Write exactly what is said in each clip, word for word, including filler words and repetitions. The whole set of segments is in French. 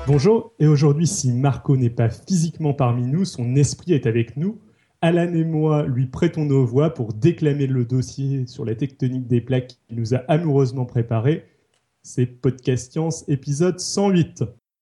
Bonjour, et aujourd'hui, si Marco n'est pas physiquement parmi nous, son esprit est avec nous. Alan et moi lui prêtons nos voix pour déclamer le dossier sur la tectonique des plaques qu'il nous a amoureusement préparé. C'est Podcast Science, épisode cent huit.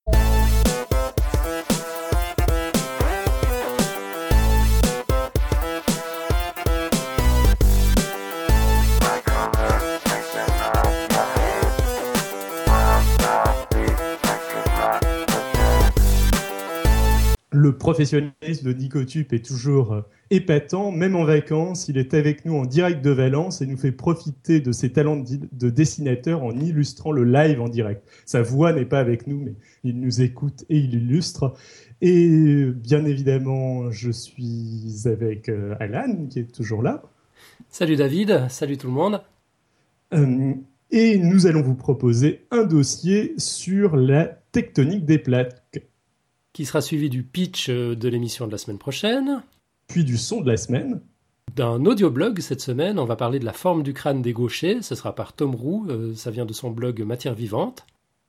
Le professionnalisme de Nicotube est toujours épatant, même en vacances. Il est avec nous en direct de Valence et nous fait profiter de ses talents de dessinateur en illustrant le live en direct. Sa voix n'est pas avec nous, mais il nous écoute et il illustre. Et bien évidemment, je suis avec Alan, qui est toujours là. Salut David, salut tout le monde. Euh, et nous allons vous proposer un dossier sur la tectonique des plaques, Qui sera suivi du pitch de l'émission de la semaine prochaine. Puis du son de la semaine. D'un audioblog cette semaine, on va parler de la forme du crâne des gauchers. Ce sera par Tom Roux, euh, ça vient de son blog Matière Vivante.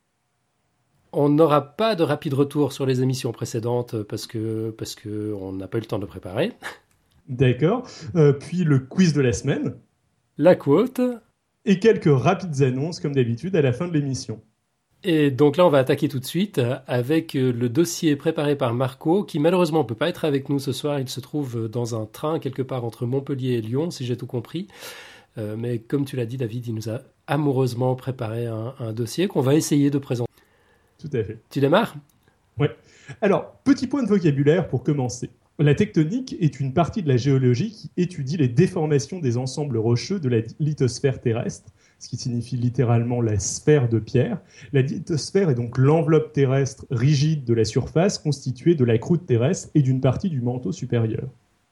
On n'aura pas de rapide retour sur les émissions précédentes parce que parce que on n'a pas eu le temps de préparer. D'accord. Euh, puis le quiz de la semaine. La quote. Et quelques rapides annonces, comme d'habitude, à la fin de l'émission. Et donc là, on va attaquer tout de suite avec le dossier préparé par Marco, qui malheureusement ne peut pas être avec nous ce soir. Il se trouve dans un train quelque part entre Montpellier et Lyon, si j'ai tout compris. Euh, mais comme tu l'as dit, David, il nous a amoureusement préparé un, un dossier qu'on va essayer de présenter. Tout à fait. Tu démarres ? Ouais. Alors, petit point de vocabulaire pour commencer. La tectonique est une partie de la géologie qui étudie les déformations des ensembles rocheux de la lithosphère terrestre, ce qui signifie littéralement la sphère de pierre. La lithosphère est donc l'enveloppe terrestre rigide de la surface constituée de la croûte terrestre et d'une partie du manteau supérieur.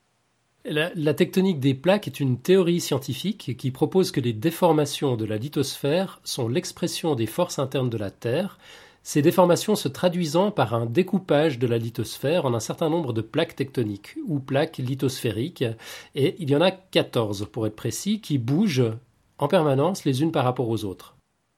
La, la tectonique des plaques est une théorie scientifique qui propose que les déformations de la lithosphère sont l'expression des forces internes de la Terre, ces déformations se traduisant par un découpage de la lithosphère en un certain nombre de plaques tectoniques, ou plaques lithosphériques, et il y en a quatorze pour être précis, qui bougent en permanence les unes par rapport aux autres.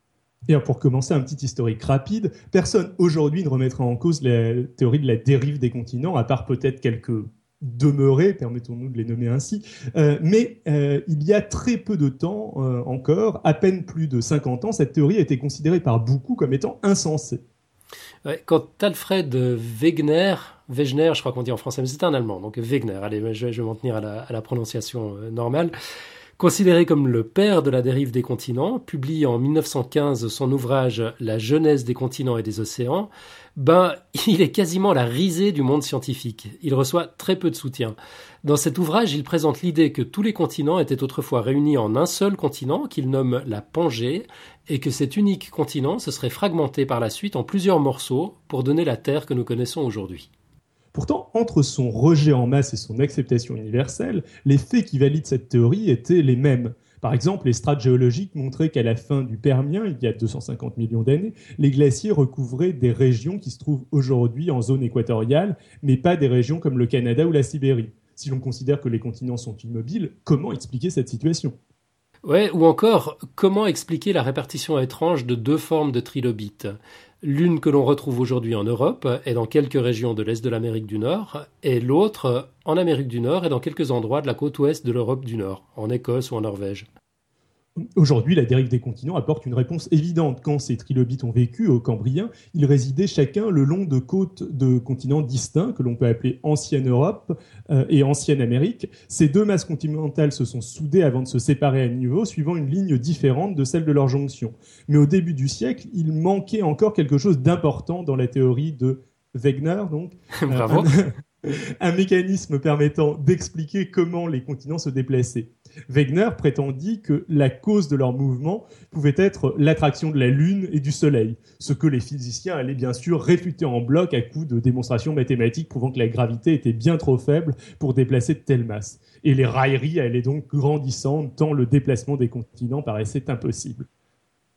Et pour commencer, un petit historique rapide. Personne aujourd'hui ne remettra en cause la théorie de la dérive des continents, à part peut-être quelques demeurés, permettons-nous de les nommer ainsi. Euh, mais euh, il y a très peu de temps euh, encore, à peine plus de cinquante ans, cette théorie a été considérée par beaucoup comme étant insensée. Ouais, quand Alfred Wegener, Wegener, je crois qu'on dit en français, mais c'est un Allemand, donc Wegener, allez, je vais, je vais m'en tenir à la, à la prononciation euh, normale, considéré comme le père de la dérive des continents, publie en mille neuf cent quinze son ouvrage « La genèse des continents et des océans », ben, il est quasiment la risée du monde scientifique. Il reçoit très peu de soutien. Dans cet ouvrage, il présente l'idée que tous les continents étaient autrefois réunis en un seul continent, qu'il nomme la Pangée, et que cet unique continent se serait fragmenté par la suite en plusieurs morceaux pour donner la Terre que nous connaissons aujourd'hui. Pourtant, entre son rejet en masse et son acceptation universelle, les faits qui valident cette théorie étaient les mêmes. Par exemple, les strates géologiques montraient qu'à la fin du Permien, il y a deux cent cinquante millions d'années, les glaciers recouvraient des régions qui se trouvent aujourd'hui en zone équatoriale, mais pas des régions comme le Canada ou la Sibérie. Si l'on considère que les continents sont immobiles, comment expliquer cette situation ? Ouais, ou encore, comment expliquer la répartition étrange de deux formes de trilobites ? L'une que l'on retrouve aujourd'hui en Europe et dans quelques régions de l'Est de l'Amérique du Nord, et l'autre en Amérique du Nord et dans quelques endroits de la côte ouest de l'Europe du Nord, en Écosse ou en Norvège. Aujourd'hui, la dérive des continents apporte une réponse évidente. Quand ces trilobites ont vécu au Cambrien, ils résidaient chacun le long de côtes de continents distincts que l'on peut appeler Ancienne Europe euh, et Ancienne Amérique. Ces deux masses continentales se sont soudées avant de se séparer à niveau, suivant une ligne différente de celle de leur jonction. Mais au début du siècle, il manquait encore quelque chose d'important dans la théorie de Wegener, donc. Bravo. Euh, un mécanisme permettant d'expliquer comment les continents se déplaçaient. Wegener prétendit que la cause de leur mouvement pouvait être l'attraction de la Lune et du Soleil, ce que les physiciens allaient bien sûr réfuter en bloc à coups de démonstrations mathématiques prouvant que la gravité était bien trop faible pour déplacer de telles masses. Et les railleries allaient donc grandissant tant le déplacement des continents paraissait impossible.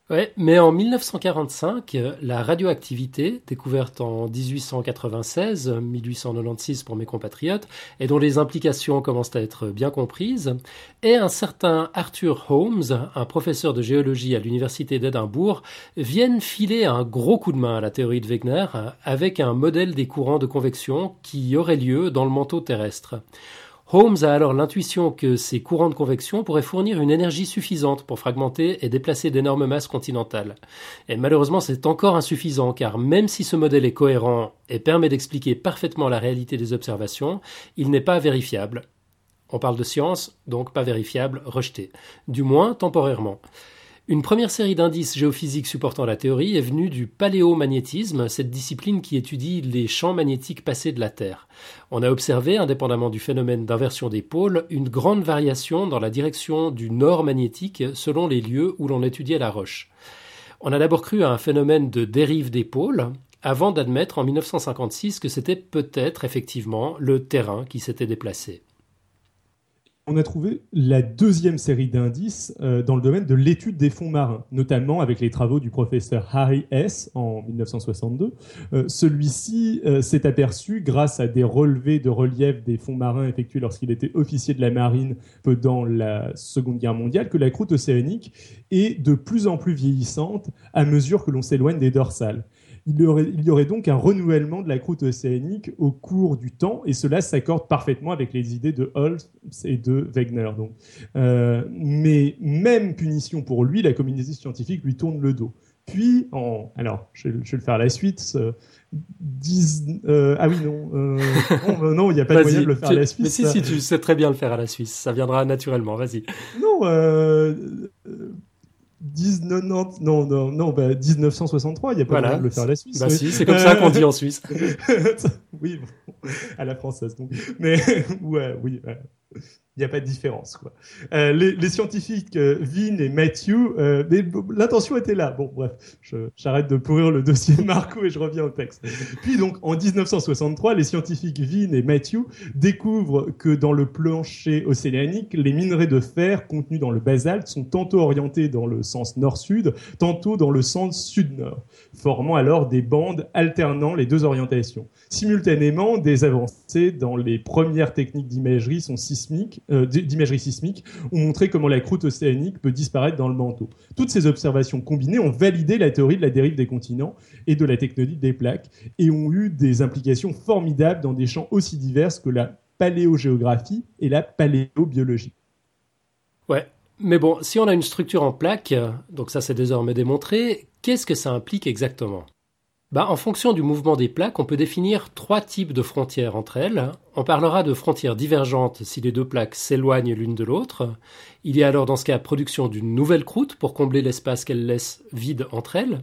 Ouais, mais en mille neuf cent quarante-cinq, la radioactivité, découverte en dix-huit cent quatre-vingt-seize, mille huit cent quatre-vingt-seize pour mes compatriotes, et dont les implications commencent à être bien comprises, et un certain Arthur Holmes, un professeur de géologie à l'université d'Édimbourg, viennent filer un gros coup de main à la théorie de Wegener avec un modèle des courants de convection qui aurait lieu dans le manteau terrestre. Holmes a alors l'intuition que ces courants de convection pourraient fournir une énergie suffisante pour fragmenter et déplacer d'énormes masses continentales. Et malheureusement, c'est encore insuffisant, car même si ce modèle est cohérent et permet d'expliquer parfaitement la réalité des observations, il n'est pas vérifiable. On parle de science, donc pas vérifiable, rejeté. Du moins temporairement. Une première série d'indices géophysiques supportant la théorie est venue du paléomagnétisme, cette discipline qui étudie les champs magnétiques passés de la Terre. On a observé, indépendamment du phénomène d'inversion des pôles, une grande variation dans la direction du nord magnétique selon les lieux où l'on étudiait la roche. On a d'abord cru à un phénomène de dérive des pôles, avant d'admettre en mille neuf cent cinquante-six que c'était peut-être effectivement le terrain qui s'était déplacé. On a trouvé la deuxième série d'indices euh, dans le domaine de l'étude des fonds marins, notamment avec les travaux du professeur Harry Hess en mille neuf cent soixante-deux. Euh, celui-ci euh, s'est aperçu, grâce à des relevés de relief des fonds marins effectués lorsqu'il était officier de la marine pendant la Seconde Guerre mondiale, que la croûte océanique est de plus en plus vieillissante à mesure que l'on s'éloigne des dorsales. Il y, aurait, il y aurait donc un renouvellement de la croûte océanique au cours du temps, et cela s'accorde parfaitement avec les idées de Holmes et de Wegener. Donc. Euh, mais même punition pour lui, la communauté scientifique lui tourne le dos. Puis, en, alors, je, je vais le faire à la suite. Euh, dix, euh, ah oui, non, euh, non, non, il n'y a pas de moyen de le faire tu, à la Suisse. Mais si, si, tu sais très bien le faire à la Suisse. Ça viendra naturellement, vas-y. Non, euh, dix-neuf, non, non, non, bah, dix-neuf cent soixante-trois, il n'y a pas voilà. moyen de le faire à la Suisse. Bah oui. si, c'est comme ça qu'on dit en Suisse. Oui, bon, à la française. Donc. Mais ouais, oui, ouais. Il n'y a pas de différence, quoi. Euh, les, les scientifiques euh, Vin et Matthew, euh, mais bon, l'intention était là. Bon, bref, je, j'arrête de pourrir le dossier de Marco et je reviens au texte. Puis donc, en dix-neuf cent soixante-trois, les scientifiques Vin et Matthew découvrent que dans le plancher océanique, les minerais de fer contenus dans le basalte sont tantôt orientés dans le sens nord-sud, tantôt dans le sens sud-nord, formant alors des bandes alternant les deux orientations. Simultanément, des avancées dans les premières techniques d'imagerie sont sismiques, euh, d'imagerie sismique ont montré comment la croûte océanique peut disparaître dans le manteau. Toutes ces observations combinées ont validé la théorie de la dérive des continents et de la tectonique des plaques et ont eu des implications formidables dans des champs aussi divers que la paléogéographie et la paléobiologie. Ouais, mais bon, si on a une structure en plaques, donc ça c'est désormais démontré, qu'est-ce que ça implique exactement ? Bah, en fonction du mouvement des plaques, on peut définir trois types de frontières entre elles. On parlera de frontières divergentes si les deux plaques s'éloignent l'une de l'autre. Il y a alors dans ce cas production d'une nouvelle croûte pour combler l'espace qu'elles laissent vide entre elles.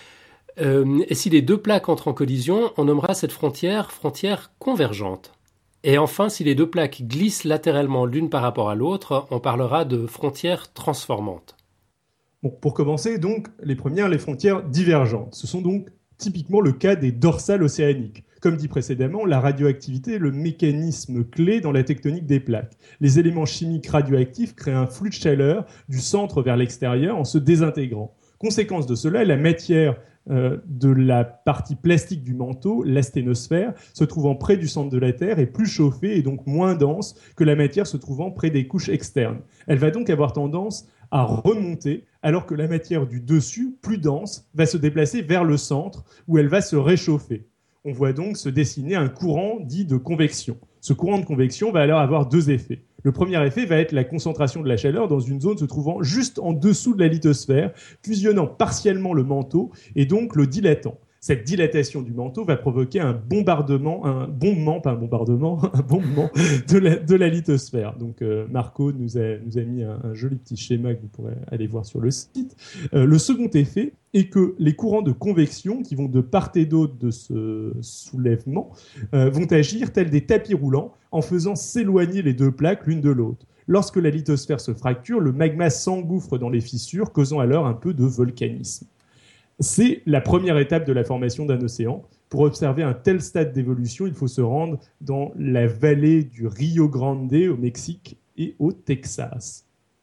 Euh, et si les deux plaques entrent en collision, on nommera cette frontière frontière convergente. Et enfin, si les deux plaques glissent latéralement l'une par rapport à l'autre, on parlera de frontières transformantes. Bon, pour commencer, donc, les premières, les frontières divergentes. Ce sont donc typiquement le cas des dorsales océaniques. Comme dit précédemment, la radioactivité est le mécanisme clé dans la tectonique des plaques. Les éléments chimiques radioactifs créent un flux de chaleur du centre vers l'extérieur en se désintégrant. Conséquence de cela, la matière euh, de la partie plastique du manteau, l'asténosphère, se trouvant près du centre de la Terre, est plus chauffée et donc moins dense que la matière se trouvant près des couches externes. Elle va donc avoir tendance à remonter, alors que la matière du dessus, plus dense, va se déplacer vers le centre, où elle va se réchauffer. On voit donc se dessiner un courant dit de convection. Ce courant de convection va alors avoir deux effets. Le premier effet va être la concentration de la chaleur dans une zone se trouvant juste en dessous de la lithosphère, fusionnant partiellement le manteau et donc le dilatant. Cette dilatation du manteau va provoquer un bombardement, un bombement, pas un bombardement, un bombement de la, de la lithosphère. Donc euh, Marco nous a, nous a mis un, un joli petit schéma que vous pourrez aller voir sur le site. Euh, le second effet est que les courants de convection qui vont de part et d'autre de ce soulèvement euh, vont agir tels des tapis roulants en faisant s'éloigner les deux plaques l'une de l'autre. Lorsque la lithosphère se fracture, le magma s'engouffre dans les fissures, causant alors un peu de volcanisme. C'est la première étape de la formation d'un océan. Pour observer un tel stade d'évolution, il faut se rendre dans la vallée du Rio Grande au Mexique et au Texas.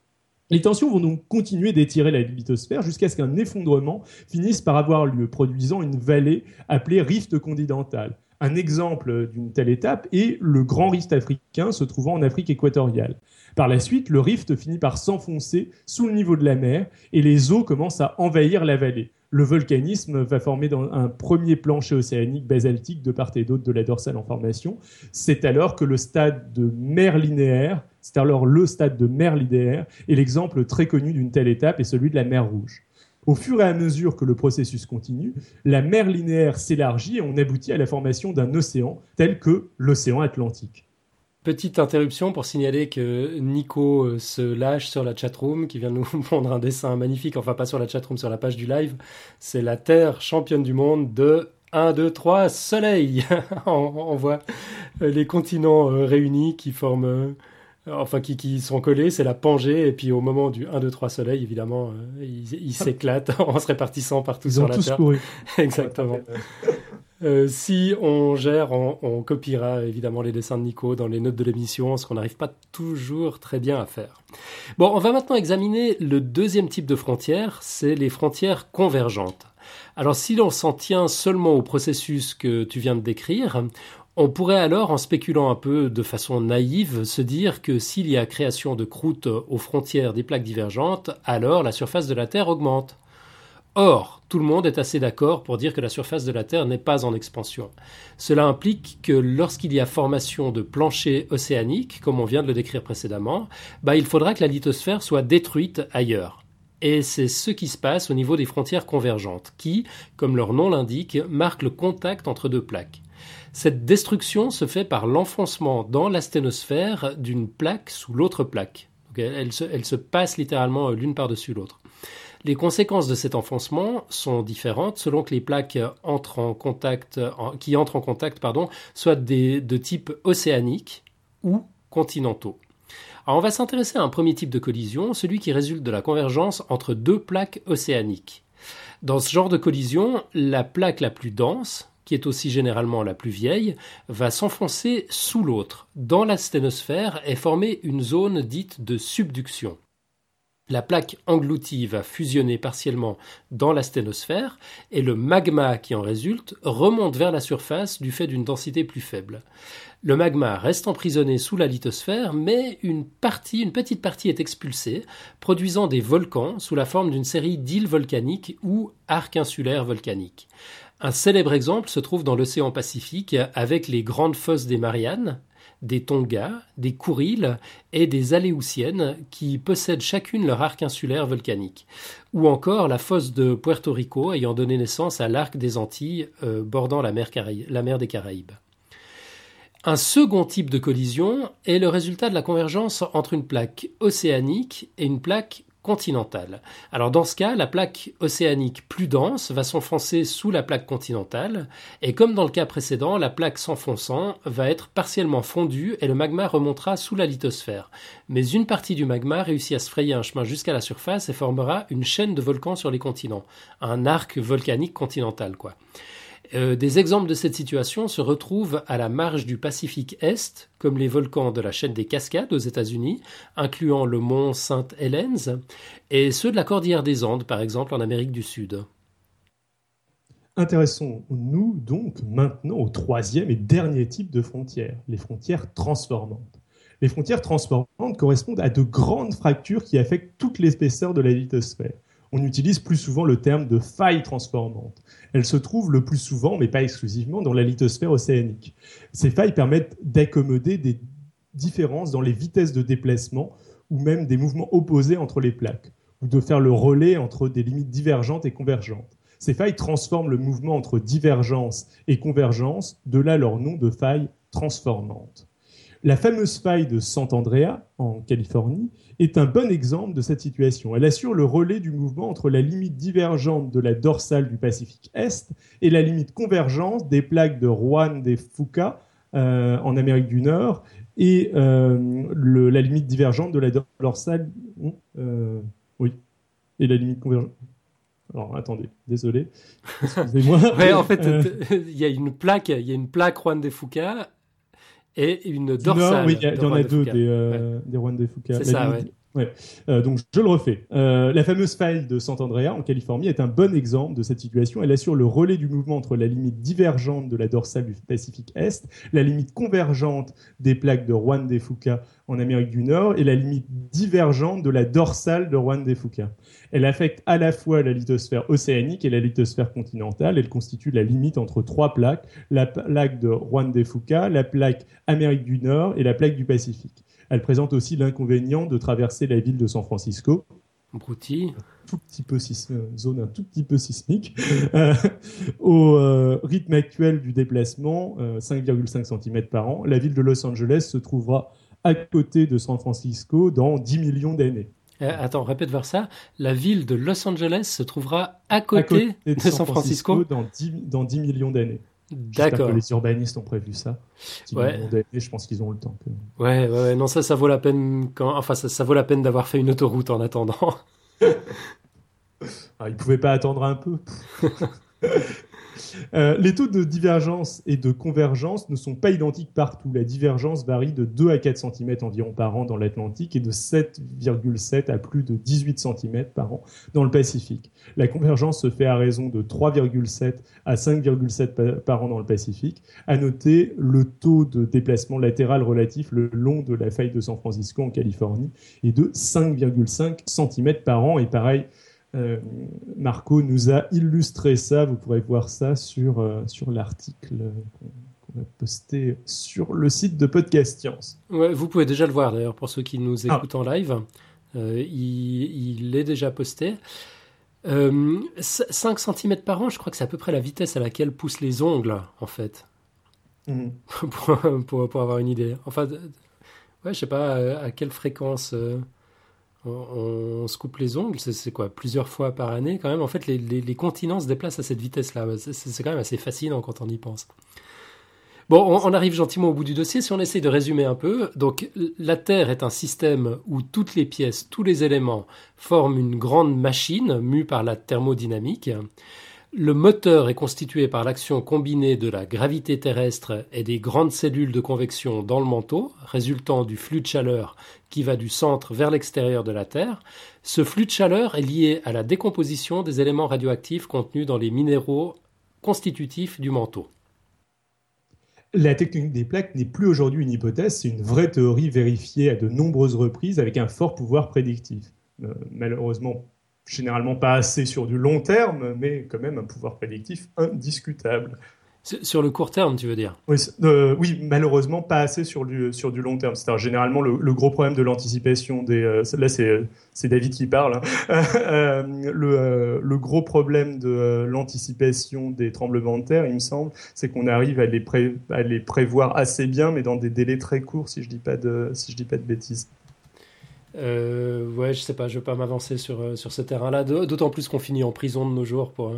Les tensions vont donc continuer d'étirer la lithosphère jusqu'à ce qu'un effondrement finisse par avoir lieu, produisant une vallée appelée rift continental. Un exemple d'une telle étape est le grand rift africain se trouvant en Afrique équatoriale. Par la suite, le rift finit par s'enfoncer sous le niveau de la mer et les eaux commencent à envahir la vallée. Le volcanisme va former dans un premier plancher océanique basaltique de part et d'autre de la dorsale en formation. C'est alors que le stade de mer linéaire, c'est alors le stade de mer linéaire, est l'exemple très connu d'une telle étape et celui de la mer Rouge. Au fur et à mesure que le processus continue, la mer linéaire s'élargit et on aboutit à la formation d'un océan tel que l'océan Atlantique. Petite interruption pour signaler que Nico se lâche sur la chatroom, qui vient de nous pondre un dessin magnifique, enfin pas sur la chatroom, sur la page du live. C'est la Terre championne du monde de un, deux, trois, soleil. on, on voit les continents réunis qui forment... Enfin, qui, qui sont collés, c'est la Pangée, et puis au moment du un, deux, trois soleil, évidemment, euh, ils il s'éclatent en se répartissant partout ils sur ont la tous Terre. Couru. Exactement. Euh, si on gère, on, on copiera évidemment les dessins de Nico dans les notes de l'émission, ce qu'on n'arrive pas toujours très bien à faire. Bon, on va maintenant examiner le deuxième type de frontières, c'est les frontières convergentes. Alors, si l'on s'en tient seulement au processus que tu viens de décrire, on pourrait alors, en spéculant un peu de façon naïve, se dire que s'il y a création de croûtes aux frontières des plaques divergentes, alors la surface de la Terre augmente. Or, tout le monde est assez d'accord pour dire que la surface de la Terre n'est pas en expansion. Cela implique que lorsqu'il y a formation de planchers océaniques, comme on vient de le décrire précédemment, bah, il faudra que la lithosphère soit détruite ailleurs. Et c'est ce qui se passe au niveau des frontières convergentes, qui, comme leur nom l'indique, marquent le contact entre deux plaques. Cette destruction se fait par l'enfoncement dans la sténosphère d'une plaque sous l'autre plaque. Donc elle, se, elle se passe littéralement l'une par-dessus l'autre. Les conséquences de cet enfoncement sont différentes selon que les plaques entrent en contact, en, qui entrent en contact pardon, soient des, de type océanique ou continentaux. Alors on va s'intéresser à un premier type de collision, celui qui résulte de la convergence entre deux plaques océaniques. Dans ce genre de collision, la plaque la plus dense, qui est aussi généralement la plus vieille, va s'enfoncer sous l'autre, dans la sténosphère, et former une zone dite de subduction. La plaque engloutie va fusionner partiellement dans la sténosphère, et le magma qui en résulte remonte vers la surface du fait d'une densité plus faible. Le magma reste emprisonné sous la lithosphère, mais une partie, une petite partie est expulsée, produisant des volcans sous la forme d'une série d'îles volcaniques ou arcs insulaires volcaniques. Un célèbre exemple se trouve dans l'océan Pacifique avec les grandes fosses des Mariannes, des Tonga, des Kouriles et des Aléoutiennes qui possèdent chacune leur arc insulaire volcanique. Ou encore la fosse de Puerto Rico ayant donné naissance à l'arc des Antilles euh, bordant la mer, Caraï- la mer des Caraïbes. Un second type de collision est le résultat de la convergence entre une plaque océanique et une plaque continentale. Alors dans ce cas, la plaque océanique plus dense va s'enfoncer sous la plaque continentale et comme dans le cas précédent, la plaque s'enfonçant va être partiellement fondue et le magma remontera sous la lithosphère. Mais une partie du magma réussit à se frayer un chemin jusqu'à la surface et formera une chaîne de volcans sur les continents. Un arc volcanique continental, quoi. Euh, des exemples de cette situation se retrouvent à la marge du Pacifique Est, comme les volcans de la chaîne des Cascades aux États-Unis, incluant le mont Saint Helens, et ceux de la cordillère des Andes, par exemple, en Amérique du Sud. Intéressons-nous donc maintenant au troisième et dernier type de frontières, les frontières transformantes. Les frontières transformantes correspondent à de grandes fractures qui affectent toute l'épaisseur de la lithosphère. On utilise plus souvent le terme de failles transformantes. Elles se trouvent le plus souvent, mais pas exclusivement, dans la lithosphère océanique. Ces failles permettent d'accommoder des différences dans les vitesses de déplacement ou même des mouvements opposés entre les plaques, ou de faire le relais entre des limites divergentes et convergentes. Ces failles transforment le mouvement entre divergence et convergence, de là leur nom de failles transformantes. La fameuse faille de Sant Andreas, en Californie, est un bon exemple de cette situation. Elle assure le relais du mouvement entre la limite divergente de la dorsale du Pacifique Est et la limite convergente des plaques de Juan de Fuca euh, en Amérique du Nord et euh, le, la limite divergente de la dorsale... Euh, oui, et la limite convergente... Alors, attendez, désolé, excusez-moi. Ouais, en fait, euh... il y a une plaque, il y a une plaque Juan de Fuca... et une dorsale. Non, oui, il y, y en a deux des, euh, ouais. des Juan de Fuca. C'est la ça, limite, Ouais. Euh, donc je le refais. Euh, la fameuse faille de Sant Andreas en Californie est un bon exemple de cette situation. Elle assure le relais du mouvement entre la limite divergente de la dorsale du Pacifique Est, la limite convergente des plaques de Juan de Fuca en Amérique du Nord et la limite divergente de la dorsale de Juan de Fuca. Elle affecte à la fois la lithosphère océanique et la lithosphère continentale. Elle constitue la limite entre trois plaques, la plaque de Juan de Fuca, la plaque Amérique du Nord et la plaque du Pacifique. Elle présente aussi l'inconvénient de traverser la ville de San Francisco. Broutilles. Tout petit peu zone un tout petit peu sismique. Euh, au euh, rythme actuel du déplacement, euh, cinq virgule cinq centimètres par an, la ville de Los Angeles se trouvera à côté de San Francisco dans dix millions d'années. Euh, attends, répète voir ça. La ville de Los Angeles se trouvera à côté, à côté de, de San, San Francisco, Francisco dans, dix, dans dix millions d'années. D'accord. J'espère que les urbanistes ont prévu ça. Ouais. Je pense qu'ils ont le temps. Que... Ouais, ouais, non, ça, ça vaut la peine. Quand... Enfin, ça, ça vaut la peine d'avoir fait une autoroute en attendant. Ah, ils pouvaient pas attendre un peu. Euh, les taux de divergence et de convergence ne sont pas identiques partout. La divergence varie de deux à quatre centimètres environ par an dans l'Atlantique et de sept virgule sept à plus de dix-huit centimètres par an dans le Pacifique. La convergence se fait à raison de trois virgule sept à cinq virgule sept par an dans le Pacifique. À noter le taux de déplacement latéral relatif le long de la faille de San Francisco en Californie est de cinq virgule cinq centimètres par an. Et pareil, Euh, Marco nous a illustré ça. Vous pourrez voir ça sur, euh, sur l'article qu'on, qu'on a posté sur le site de Podcast Science. Ouais, vous pouvez déjà le voir d'ailleurs pour ceux qui nous écoutent ah. en live. Euh, il, il est déjà posté. Euh, cinq centimètres par an, je crois que c'est à peu près la vitesse à laquelle poussent les ongles, en fait. Mmh. pour, pour, pour avoir une idée. Enfin, ouais, je sais pas à quelle fréquence... Euh... On, on se coupe les ongles, c'est, c'est quoi, plusieurs fois par année quand même. En fait, les, les, les continents se déplacent à cette vitesse-là. C'est, c'est quand même assez fascinant quand on y pense. Bon, on, on arrive gentiment au bout du dossier. Si on essaye de résumer un peu, donc la Terre est un système où toutes les pièces, tous les éléments forment une grande machine mue par la thermodynamique. Le moteur est constitué par l'action combinée de la gravité terrestre et des grandes cellules de convection dans le manteau, résultant du flux de chaleur qui va du centre vers l'extérieur de la Terre. Ce flux de chaleur est lié à la décomposition des éléments radioactifs contenus dans les minéraux constitutifs du manteau. La technique des plaques n'est plus aujourd'hui une hypothèse, c'est une vraie théorie vérifiée à de nombreuses reprises avec un fort pouvoir prédictif. Euh, malheureusement, généralement pas assez sur du long terme, mais quand même un pouvoir prédictif indiscutable. Sur le court terme, tu veux dire ? Oui, euh, oui, malheureusement pas assez sur du, sur du long terme. C'est-à-dire généralement le, le gros problème de l'anticipation des... Euh, là, c'est, c'est David qui parle. Hein. euh, le, euh, le gros problème de euh, l'anticipation des tremblements de terre, il me semble, c'est qu'on arrive à les, pré, à les prévoir assez bien, mais dans des délais très courts, si je dis pas de, si je dis pas de bêtises. Euh, ouais, je sais pas, je veux pas m'avancer sur, sur ce terrain-là, d'autant plus qu'on finit en prison de nos jours pour,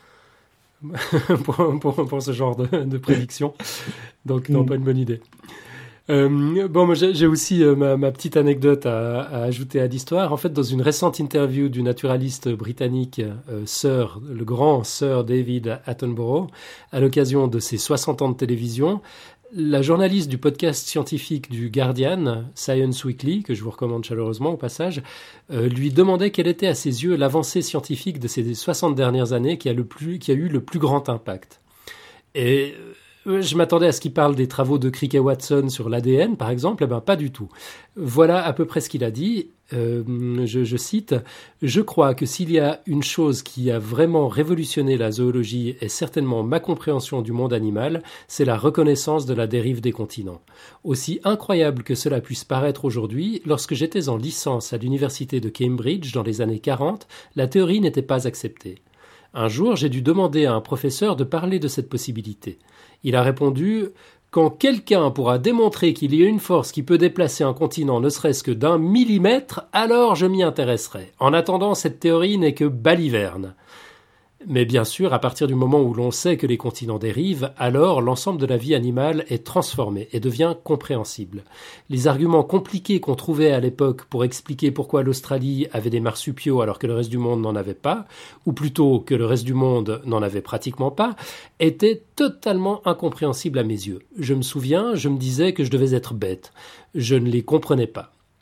pour, pour, pour ce genre de, de prédiction. Donc, non, mmh. pas une bonne idée. Euh, bon, moi, j'ai, j'ai aussi euh, ma, ma petite anecdote à, à ajouter à l'histoire. En fait, dans une récente interview du naturaliste britannique euh, Sir, le grand Sir David Attenborough, à l'occasion de ses soixante ans de télévision, la journaliste du podcast scientifique du Guardian, Science Weekly, que je vous recommande chaleureusement au passage, euh, lui demandait quelle était à ses yeux l'avancée scientifique de ces soixante dernières années qui a, le plus, qui a eu le plus grand impact. Et euh, je m'attendais à ce qu'il parle des travaux de Crick et Watson sur l'A D N, par exemple. Eh ben, pas du tout. Voilà à peu près ce qu'il a dit. Euh, je, je cite, « Je crois que s'il y a une chose qui a vraiment révolutionné la zoologie et certainement ma compréhension du monde animal, c'est la reconnaissance de la dérive des continents. Aussi incroyable que cela puisse paraître aujourd'hui, lorsque j'étais en licence à l'université de Cambridge dans les années quarante, la théorie n'était pas acceptée. Un jour, j'ai dû demander à un professeur de parler de cette possibilité. Il a répondu « Quand quelqu'un pourra démontrer qu'il y a une force qui peut déplacer un continent ne serait-ce que d'un millimètre, alors je m'y intéresserai. En attendant, cette théorie n'est que baliverne. » Mais bien sûr, à partir du moment où l'on sait que les continents dérivent, alors l'ensemble de la vie animale est transformé et devient compréhensible. Les arguments compliqués qu'on trouvait à l'époque pour expliquer pourquoi l'Australie avait des marsupiaux alors que le reste du monde n'en avait pas, ou plutôt que le reste du monde n'en avait pratiquement pas, étaient totalement incompréhensibles à mes yeux. Je me souviens, je me disais que je devais être bête. Je ne les comprenais pas.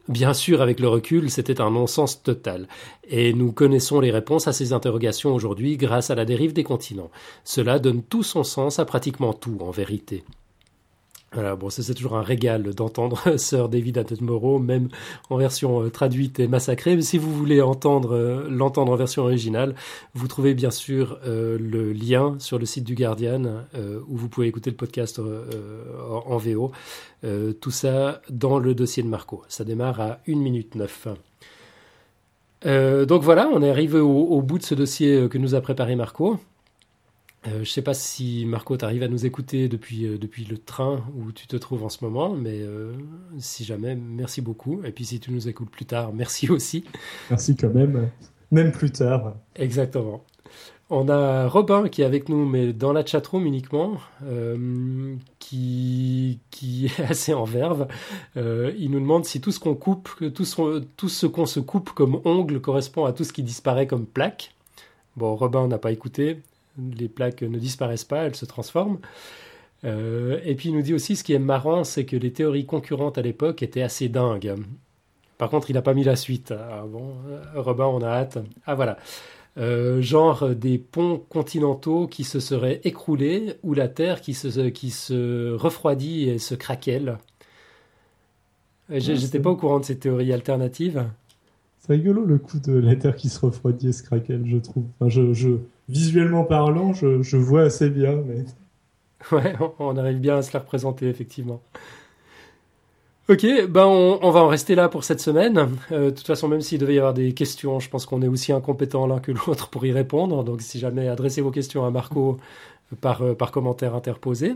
Bien sûr, avec le recul, c'était un non-sens total. Et nous connaissons les réponses à ces interrogations aujourd'hui grâce à la dérive des continents. Cela donne tout son sens à pratiquement tout, en vérité. Voilà, bon, c'est toujours un régal d'entendre Sir David Attenborough, même en version euh, traduite et massacrée. Mais si vous voulez entendre euh, l'entendre en version originale, vous trouvez bien sûr euh, le lien sur le site du Guardian, euh, où vous pouvez écouter le podcast euh, en, en V O. Euh, tout ça dans le dossier de Marco. Ça démarre à une minute neuf. Euh, donc voilà, on est arrivé au, au bout de ce dossier que nous a préparé Marco. Euh, je ne sais pas si Marco t'arrive à nous écouter depuis, euh, depuis le train où tu te trouves en ce moment, mais euh, si jamais, merci beaucoup. Et puis si tu nous écoutes plus tard, merci aussi. Merci quand même, même plus tard. Exactement. On a Robin qui est avec nous, mais dans la chatroom uniquement, euh, qui, qui est assez en verve. Euh, il nous demande si tout ce qu'on coupe, tout ce, tout ce qu'on se coupe comme ongle correspond à tout ce qui disparaît comme plaque. Bon, Robin n'a pas écouté. Les plaques ne disparaissent pas, elles se transforment. Euh, et puis il nous dit aussi, ce qui est marrant, c'est que les théories concurrentes à l'époque étaient assez dingues. Par contre, il n'a pas mis la suite. Ah bon, Robin, on a hâte. Ah voilà. Euh, genre des ponts continentaux qui se seraient écroulés ou la Terre qui se, qui se refroidit et se craquelle. Ouais, J'étais pas au courant de ces théories alternatives. C'est rigolo le coup de la Terre qui se refroidit et se craquelle, je trouve. Enfin, je, je, visuellement parlant, je, je vois assez bien. Mais... Ouais, on arrive bien à se la représenter, effectivement. Ok, ben on, on va en rester là pour cette semaine. Euh, de toute façon, même s'il devait y avoir des questions, je pense qu'on est aussi incompétents l'un que l'autre pour y répondre. Donc si jamais, adressez vos questions à Marco par, euh, par commentaire interposé.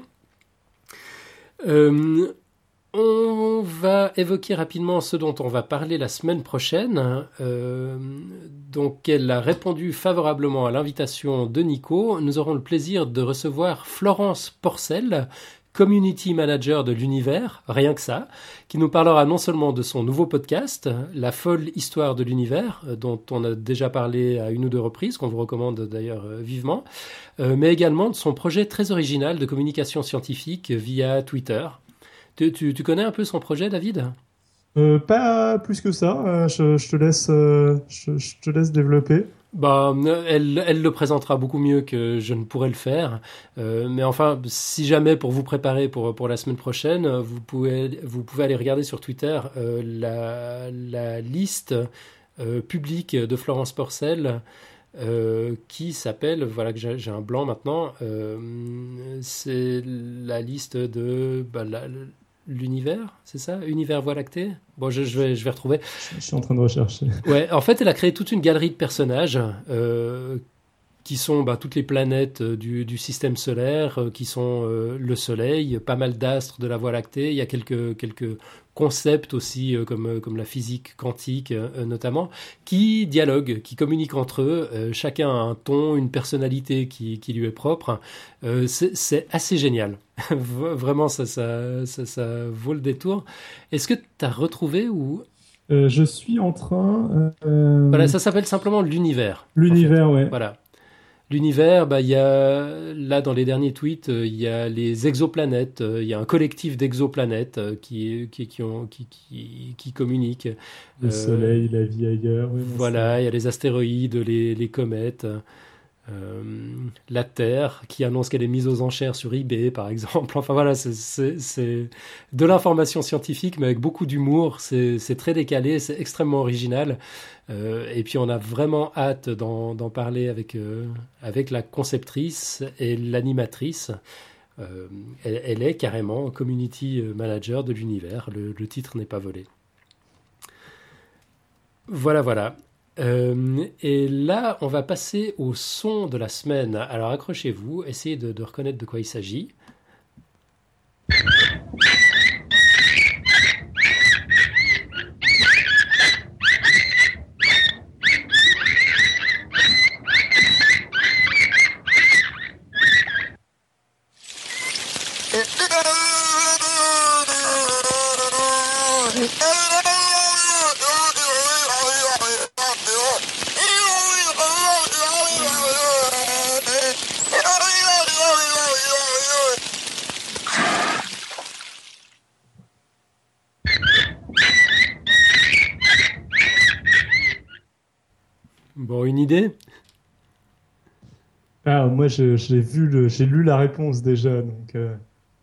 Euh, on va évoquer rapidement ce dont on va parler la semaine prochaine. Euh, donc elle a répondu favorablement à l'invitation de Nico. Nous aurons le plaisir de recevoir Florence Porcel, Community Manager de l'Univers, rien que ça, qui nous parlera non seulement de son nouveau podcast, La folle histoire de l'univers, dont on a déjà parlé à une ou deux reprises, qu'on vous recommande d'ailleurs vivement, euh, mais également de son projet très original de communication scientifique via Twitter. Tu, tu, tu connais un peu son projet, David ? euh, Pas plus que ça. Euh, je, je, te laisse, euh, je, je te laisse développer. Bah, elle, elle le présentera beaucoup mieux que je ne pourrais le faire. Euh, mais enfin, si jamais pour vous préparer pour, pour la semaine prochaine, vous pouvez, vous pouvez aller regarder sur Twitter euh, la, la liste euh, publique de Florence Porcel euh, qui s'appelle, voilà que j'ai, j'ai un blanc maintenant, euh, c'est la liste de bah, la, l'univers, c'est ça ? Univers Voie lactée ? Bon, je, je, vais, je vais retrouver. Je, je suis en train de rechercher. Ouais, en fait, elle a créé toute une galerie de personnages euh, qui sont bah, toutes les planètes euh, du, du système solaire, euh, qui sont euh, le Soleil, pas mal d'astres de la Voie lactée. Il y a quelques, quelques concepts aussi, euh, comme, comme la physique quantique euh, notamment, qui dialoguent, qui communiquent entre eux. Euh, chacun a un ton, une personnalité qui, qui lui est propre. Euh, c'est, c'est assez génial. Vraiment, ça, ça, ça, ça vaut le détour. Est-ce que tu as retrouvé ou... Euh, je suis en train... Euh... Voilà, ça s'appelle simplement l'univers. L'univers, en fait. ouais. Voilà. L'univers, bah, y a, là, dans les derniers tweets, il euh, y a les exoplanètes. Il euh, y a un collectif d'exoplanètes euh, qui, qui, qui, ont, qui, qui, qui communiquent. Le euh, Soleil, la vie ailleurs. Oui, voilà, il y a les astéroïdes, les, les comètes. Euh, la Terre qui annonce qu'elle est mise aux enchères sur eBay par exemple. Enfin voilà, c'est, c'est, c'est de l'information scientifique mais avec beaucoup d'humour, c'est, c'est très décalé, c'est extrêmement original euh, et puis on a vraiment hâte d'en, d'en parler avec, euh, avec la conceptrice et l'animatrice. Euh, elle, elle est carrément community manager de l'univers, le, le titre n'est pas volé. Voilà, voilà. Euh, et là, on va passer au son de la semaine. Alors accrochez-vous, essayez de, de reconnaître de quoi il s'agit. Bon, une idée? Ah, moi, je- j'ai vu le, j'ai lu la réponse déjà, donc euh,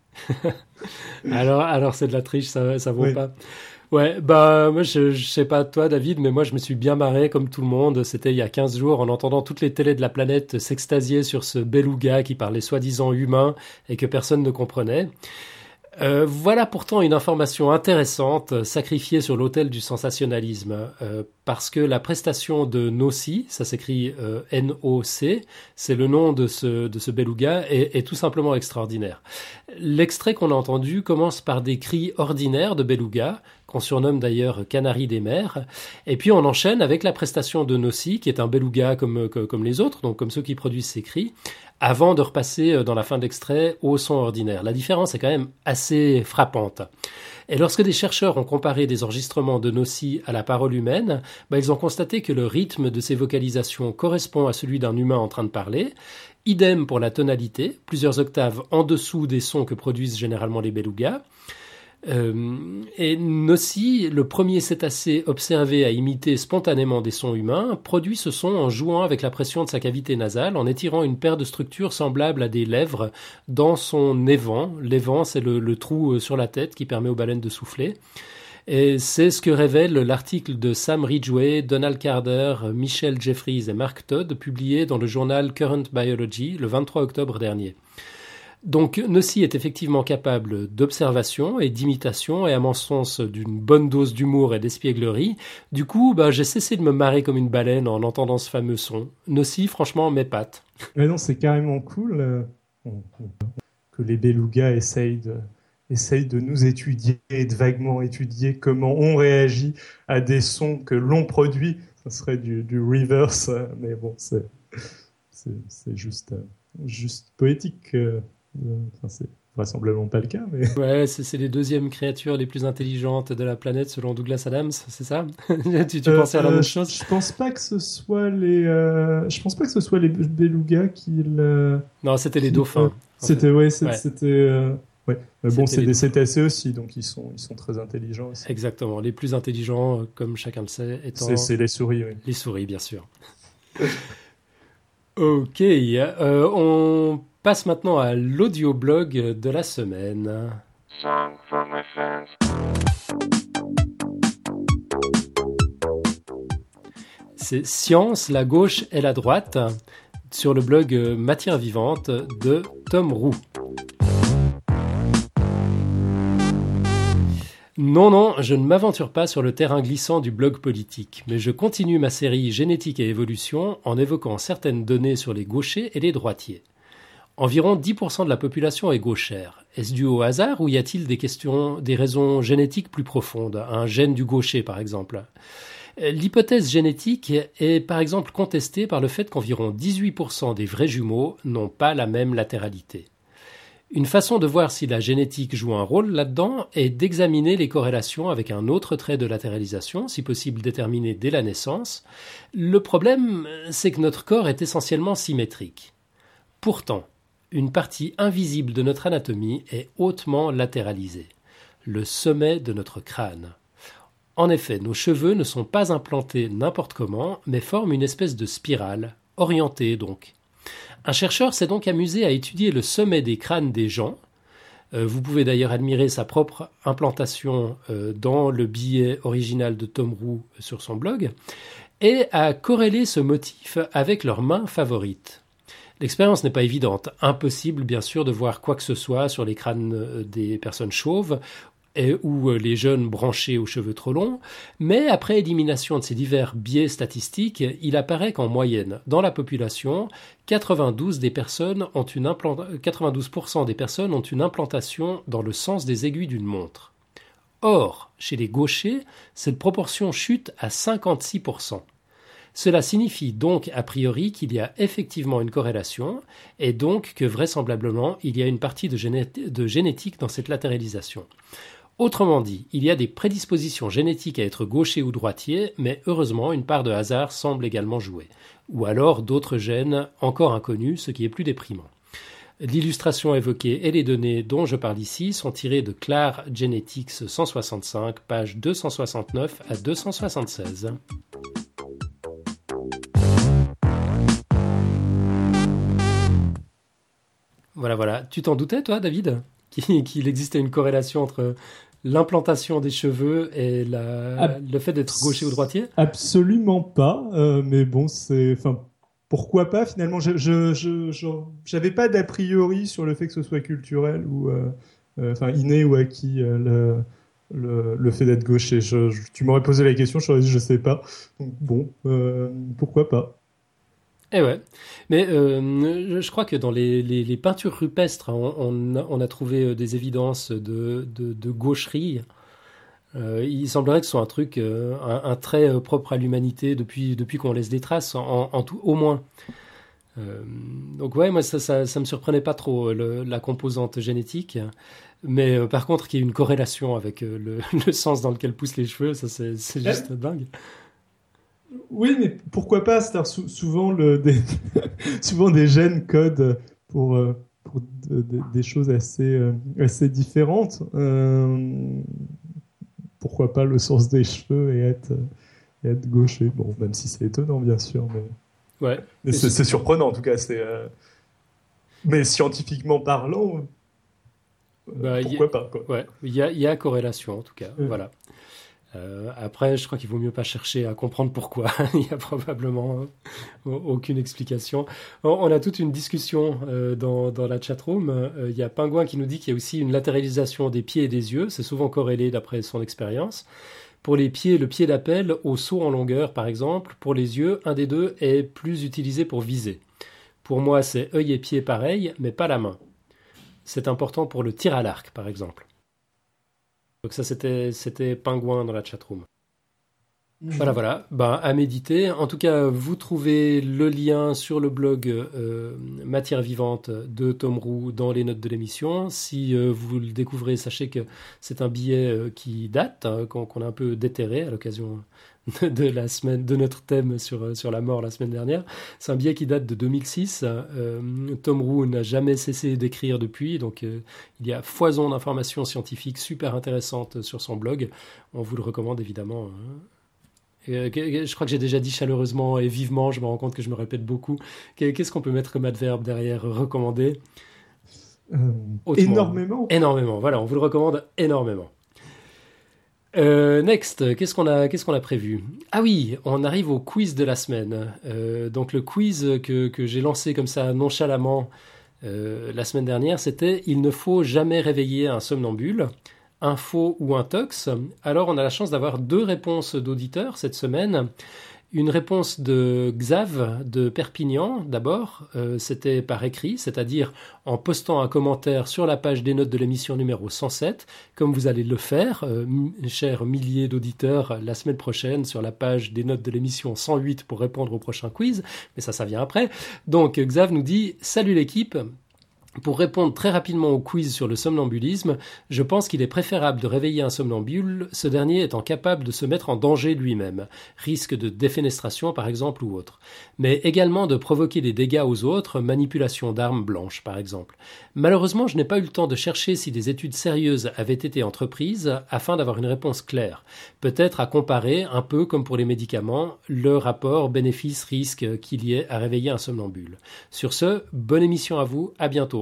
Alors, alors c'est de la triche, ça, ça vaut oui. pas. Ouais, bah moi je, je sais pas toi David, mais moi je me suis bien marré comme tout le monde. C'était il y a quinze jours en entendant toutes les télés de la planète s'extasier sur ce beluga qui parlait soi-disant humain et que personne ne comprenait. Euh, voilà pourtant une information intéressante, euh, sacrifiée sur l'autel du sensationnalisme, euh, parce que la prestation de Nossi, ça s'écrit euh, N O C, c'est le nom de ce, de ce beluga, est, est tout simplement extraordinaire. L'extrait qu'on a entendu commence par des cris ordinaires de beluga, qu'on surnomme d'ailleurs canari des mers, et puis on enchaîne avec la prestation de Nossi, qui est un beluga comme, comme, comme les autres, donc comme ceux qui produisent ces cris, avant de repasser dans la fin de l'extrait au son ordinaire. La différence est quand même assez frappante. Et lorsque des chercheurs ont comparé des enregistrements de Nossi à la parole humaine, bah, ils ont constaté que le rythme de ces vocalisations correspond à celui d'un humain en train de parler. Idem pour la tonalité, plusieurs octaves en dessous des sons que produisent généralement les belugas. Euh, et Nossi, le premier cétacé observé à imiter spontanément des sons humains, produit ce son en jouant avec la pression de sa cavité nasale, en étirant une paire de structures semblables à des lèvres dans son évent. L'évent, c'est le, le trou sur la tête qui permet aux baleines de souffler. Et c'est ce que révèle l'article de Sam Ridgway, Donald Carter, Michelle Jeffries et Mark Todd, publié dans le journal Current Biology le vingt-trois octobre dernier. Donc Nossi est effectivement capable d'observation et d'imitation et à mon sens d'une bonne dose d'humour et d'espièglerie. Du coup, bah, j'ai cessé de me marrer comme une baleine en entendant ce fameux son. Nossi, franchement, m'épate. Mais non, c'est carrément cool euh, on- on- que les belugas essayent de, essayent de nous étudier et de vaguement étudier comment on réagit à des sons que l'on produit. Ça serait du, du reverse, euh, mais bon, c'est, c'est, c'est juste, euh, juste poétique. euh, euh, Enfin, c'est vraisemblablement pas le cas, mais Ouais, c'est c'est les deuxièmes créatures les plus intelligentes de la planète selon Douglas Adams, c'est ça? tu, tu Euh, pensais à la euh, même je, chose? je pense pas que ce soit les, euh, je pense pas que ce soit les belugas qui le, Non, c'était les qui le- dauphins, en fait. c'était ouais, c'est- Ouais, c'était, euh, ouais. Mais bon, c'était c'est les des dauphins. cétacés aussi, donc ils sont, ils sont très intelligents aussi. Exactement. Les plus intelligents, euh, comme chacun le sait, C'est, étant c'est les souris, oui. les souris, bien sûr. Ok, euh, on passe maintenant à l'audioblog de la semaine. Song for my fans. C'est Science, la gauche et la droite, sur le blog euh, Matière Vivante de Tom Roux. Non, non, je ne m'aventure pas sur le terrain glissant du blog politique, mais je continue ma série Génétique et évolution en évoquant certaines données sur les gauchers et les droitiers. Environ dix pour cent de la population est gauchère. Est-ce dû au hasard ou y a-t-il des questions, des raisons génétiques plus profondes, un gène du gaucher par exemple? L'hypothèse génétique est par exemple contestée par le fait qu'environ dix-huit pour cent des vrais jumeaux n'ont pas la même latéralité. Une façon de voir si la génétique joue un rôle là-dedans est d'examiner les corrélations avec un autre trait de latéralisation, si possible déterminé dès la naissance. Le problème, c'est que notre corps est essentiellement symétrique. Pourtant, une partie invisible de notre anatomie est hautement latéralisée, le sommet de notre crâne. En effet, nos cheveux ne sont pas implantés n'importe comment, mais forment une espèce de spirale, orientée donc. Un chercheur s'est donc amusé à étudier le sommet des crânes des gens. Euh, vous pouvez d'ailleurs admirer sa propre implantation euh, dans le billet original de Tom Roux sur son blog, et à corréler ce motif avec leurs mains favorites. L'expérience n'est pas évidente, impossible bien sûr de voir quoi que ce soit sur les crânes des personnes chauves et, ou les jeunes branchés aux cheveux trop longs, mais après élimination de ces divers biais statistiques, il apparaît qu'en moyenne, dans la population, quatre-vingt-douze, des personnes ont une implant- quatre-vingt-douze pour cent des personnes ont une implantation dans le sens des aiguilles d'une montre. Or, chez les gauchers, cette proportion chute à cinquante-six pour cent. Cela signifie donc a priori qu'il y a effectivement une corrélation et donc que vraisemblablement il y a une partie de, géné- de génétique dans cette latéralisation. Autrement dit, il y a des prédispositions génétiques à être gaucher ou droitier, mais heureusement une part de hasard semble également jouer. Ou alors d'autres gènes encore inconnus, ce qui est plus déprimant. L'illustration évoquée et les données dont je parle ici sont tirées de Clar Genetics cent soixante-cinq, pages deux cent soixante-neuf à deux cent soixante-seize. Voilà, voilà. Tu t'en doutais, toi, David, qu'il, qu'il existait une corrélation entre l'implantation des cheveux et la, Ab- le fait d'être gaucher ou droitier? Absolument pas, euh, mais bon, c'est, enfin, pourquoi pas finalement. Je, je, je- je- j'avais pas d'a priori sur le fait que ce soit culturel ou, euh, euh, enfin, inné ou acquis euh, le, le, le fait d'être gaucher. Je, je- tu m'aurais posé la question, je t'aurais dit je sais pas. Donc bon, euh, pourquoi pas. Eh ouais, mais euh, je, je crois que dans les, les, les peintures rupestres, on, on a, on a trouvé euh, des évidences de, de, de gaucherie. Euh, il semblerait que ce soit un truc, euh, un, un trait euh, propre à l'humanité depuis, depuis qu'on laisse des traces, en, en tout, au moins. Euh, donc ouais, moi ça, ça, ça me surprenait pas trop le- la composante génétique, mais euh, par contre qu'il y ait une corrélation avec euh, le, le sens dans lequel poussent les cheveux, ça c'est c'est Eh, juste dingue. oui, mais pourquoi pas? C'est-à-dire sou- souvent le, des, souvent des gènes codent pour, euh, pour de- de- des choses assez, euh, assez différentes. Euh, pourquoi pas le sens des cheveux et être, et être gaucher? Bon, même si c'est étonnant, bien sûr, mais, Ouais. mais Et c'est je- c'est surprenant en tout cas. C'est, euh, mais scientifiquement parlant, euh, bah, il y a- pourquoi pas, quoi. ouais, il y a, il y a corrélation en tout cas. Euh, Voilà. Euh, après, je crois qu'il vaut mieux pas chercher à comprendre pourquoi. Il y a probablement euh, aucune explication. On, on a toute une discussion euh, dans, dans la chatroom. Euh, il y a Pingouin qui nous dit qu'il y a aussi une latéralisation des pieds et des yeux. C'est souvent corrélé d'après son expérience. Pour les pieds, le pied d'appel au saut en longueur, par exemple. Pour les yeux, un des deux est plus utilisé pour viser. Pour moi, c'est œil et pied pareil, mais pas la main. C'est important pour le tir à l'arc, par exemple. Donc ça, c'était c'était Pingouin dans la chatroom. Voilà, voilà. Ben, à méditer. En tout cas, vous trouvez le lien sur le blog euh, Matière vivante de Tom Roux dans les notes de l'émission. Si euh, vous le découvrez, sachez que c'est un billet euh, qui date, hein, qu'on qu'on a un peu déterré à l'occasion de la semaine, de notre thème sur, sur la mort la semaine dernière. C'est un billet qui date de deux mille six. Euh, Tom Roux n'a jamais cessé d'écrire depuis, donc euh, il y a foison d'informations scientifiques super intéressantes sur son blog. On vous le recommande évidemment. Hein. Euh, Je crois que j'ai déjà dit chaleureusement et vivement, je me rends compte que je me répète beaucoup. Qu'est-ce qu'on peut mettre comme adverbe derrière recommander? euh, Hautement. énormément. Énormément, voilà, on vous le recommande énormément. Euh, next, qu'est-ce qu'on a, qu'est-ce qu'on a prévu? Ah oui, on arrive au quiz de la semaine. Euh, donc le quiz que, que j'ai lancé comme ça nonchalamment euh, la semaine dernière, c'était il ne faut jamais réveiller un somnambule. Un faux ou un tox. Alors on a la chance d'avoir deux réponses d'auditeurs cette semaine. Une réponse de Xav de Perpignan d'abord, euh, c'était par écrit, c'est-à-dire en postant un commentaire sur la page des notes de l'émission numéro cent sept, comme vous allez le faire, euh, chers milliers d'auditeurs, la semaine prochaine sur la page des notes de l'émission cent huit pour répondre au prochain quiz, mais ça, ça vient après. Donc Xav nous dit « Salut l'équipe !» Pour répondre très rapidement au quiz sur le somnambulisme, je pense qu'il est préférable de réveiller un somnambule, ce dernier étant capable de se mettre en danger lui-même, risque de défenestration par exemple ou autre, mais également de provoquer des dégâts aux autres, manipulation d'armes blanches par exemple. Malheureusement, je n'ai pas eu le temps de chercher si des études sérieuses avaient été entreprises afin d'avoir une réponse claire. Peut-être à comparer, un peu comme pour les médicaments, le rapport bénéfice-risque qu'il y ait à réveiller un somnambule. Sur ce, bonne émission à vous, à bientôt.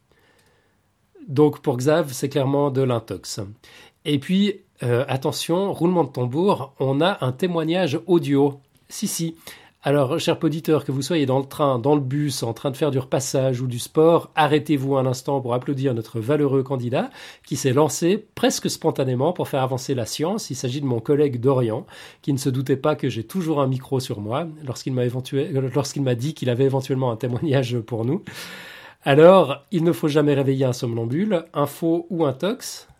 Donc pour Xav, c'est clairement de l'intox. Et puis, euh, attention, roulement de tambour, on a un témoignage audio. Si, si. Alors, cher auditeur, que vous soyez dans le train, dans le bus, en train de faire du repassage ou du sport, arrêtez-vous un instant pour applaudir notre valeureux candidat qui s'est lancé presque spontanément pour faire avancer la science. Il s'agit de mon collègue Dorian, qui ne se doutait pas que j'ai toujours un micro sur moi lorsqu'il m'a, éventué... lorsqu'il m'a dit qu'il avait éventuellement un témoignage pour nous. Alors, il ne faut jamais réveiller un somnambule, un faux ou un tox.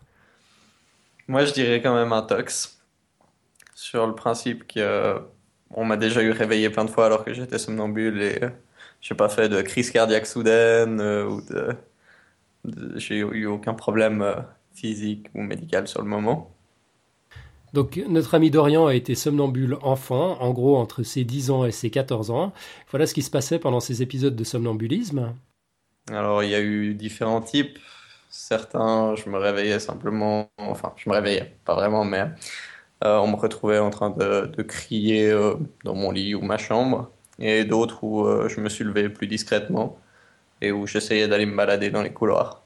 Moi, je dirais quand même un tox, sur le principe que euh, on m'a déjà eu réveillé plein de fois alors que j'étais somnambule et euh, j'ai pas fait de crise cardiaque soudaine euh, ou de, de- j'ai eu aucun problème euh, physique ou médical sur le moment. Donc, notre ami Dorian a été somnambule enfant, en gros entre ses dix ans et ses quatorze ans. Voilà ce qui se passait pendant ces épisodes de somnambulisme. Alors, il y a eu différents types. Certains, je me réveillais simplement, enfin, je me réveillais, pas vraiment, mais euh, on me retrouvait en train de, de crier euh, dans mon lit ou ma chambre. Et d'autres où euh, je me suis levé plus discrètement. et où j'essayais d'aller me balader dans les couloirs.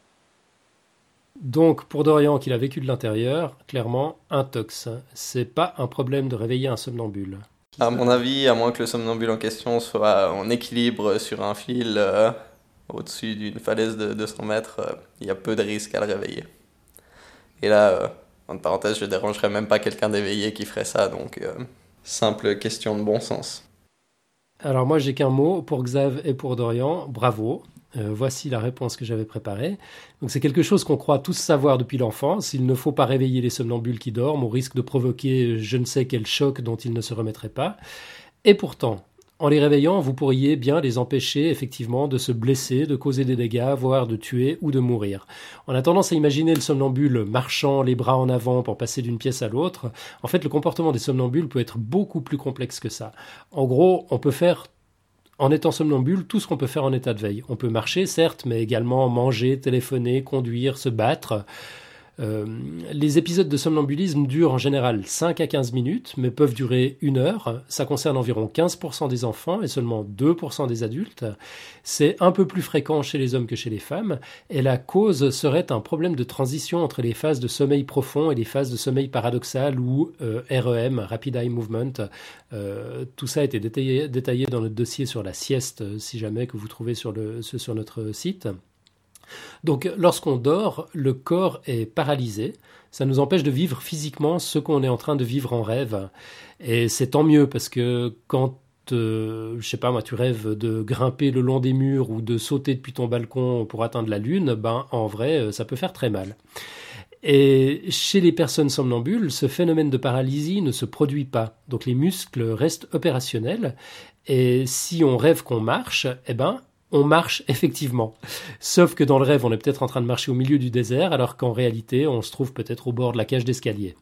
Donc, pour Dorian, qui l'a vécu de l'intérieur, clairement, un tox. C'est pas un problème de réveiller un somnambule. À mon avis, à moins que le somnambule en question soit en équilibre sur un fil euh, au-dessus d'une falaise de deux cents mètres, euh, il y a peu de risques à le réveiller. Et là, euh, en parenthèse, je dérangerais même pas quelqu'un d'éveillé qui ferait ça, donc euh, simple question de bon sens. Alors moi, j'ai qu'un mot pour Xav et pour Dorian. Bravo. Euh, voici la réponse que j'avais préparée. Donc c'est quelque chose qu'on croit tous savoir depuis l'enfance. Il ne faut pas réveiller les somnambules qui dorment au risque de provoquer je ne sais quel choc dont ils ne se remettraient pas. Et pourtant, en les réveillant, vous pourriez bien les empêcher effectivement de se blesser, de causer des dégâts, voire de tuer ou de mourir. On a tendance à imaginer le somnambule marchant les bras en avant pour passer d'une pièce à l'autre. En fait, le comportement des somnambules peut être beaucoup plus complexe que ça. En gros, on peut faire en étant somnambule, tout ce qu'on peut faire en état de veille. On peut marcher, certes, mais également manger, téléphoner, conduire, se battre. Euh, les épisodes de somnambulisme durent en général cinq à quinze minutes, mais peuvent durer une heure. Ça concerne environ quinze pour cent des enfants et seulement deux pour cent des adultes. C'est un peu plus fréquent chez les hommes que chez les femmes, et la cause serait un problème de transition entre les phases de sommeil profond et les phases de sommeil paradoxal ou euh, R E M, Rapid Eye Movement. Euh, tout ça a été détaillé, détaillé dans notre dossier sur la sieste, si jamais, que vous trouvez sur, le, sur notre site. Donc lorsqu'on dort, le corps est paralysé, ça nous empêche de vivre physiquement ce qu'on est en train de vivre en rêve. Et c'est tant mieux parce que quand, euh, je sais pas moi, tu rêves de grimper le long des murs ou de sauter depuis ton balcon pour atteindre la lune, ben en vrai ça peut faire très mal. Et chez les personnes somnambules, ce phénomène de paralysie ne se produit pas. Donc les muscles restent opérationnels et si on rêve qu'on marche, eh ben on marche effectivement. Sauf que dans le rêve, on est peut-être en train de marcher au milieu du désert, alors qu'en réalité, on se trouve peut-être au bord de la cage d'escalier.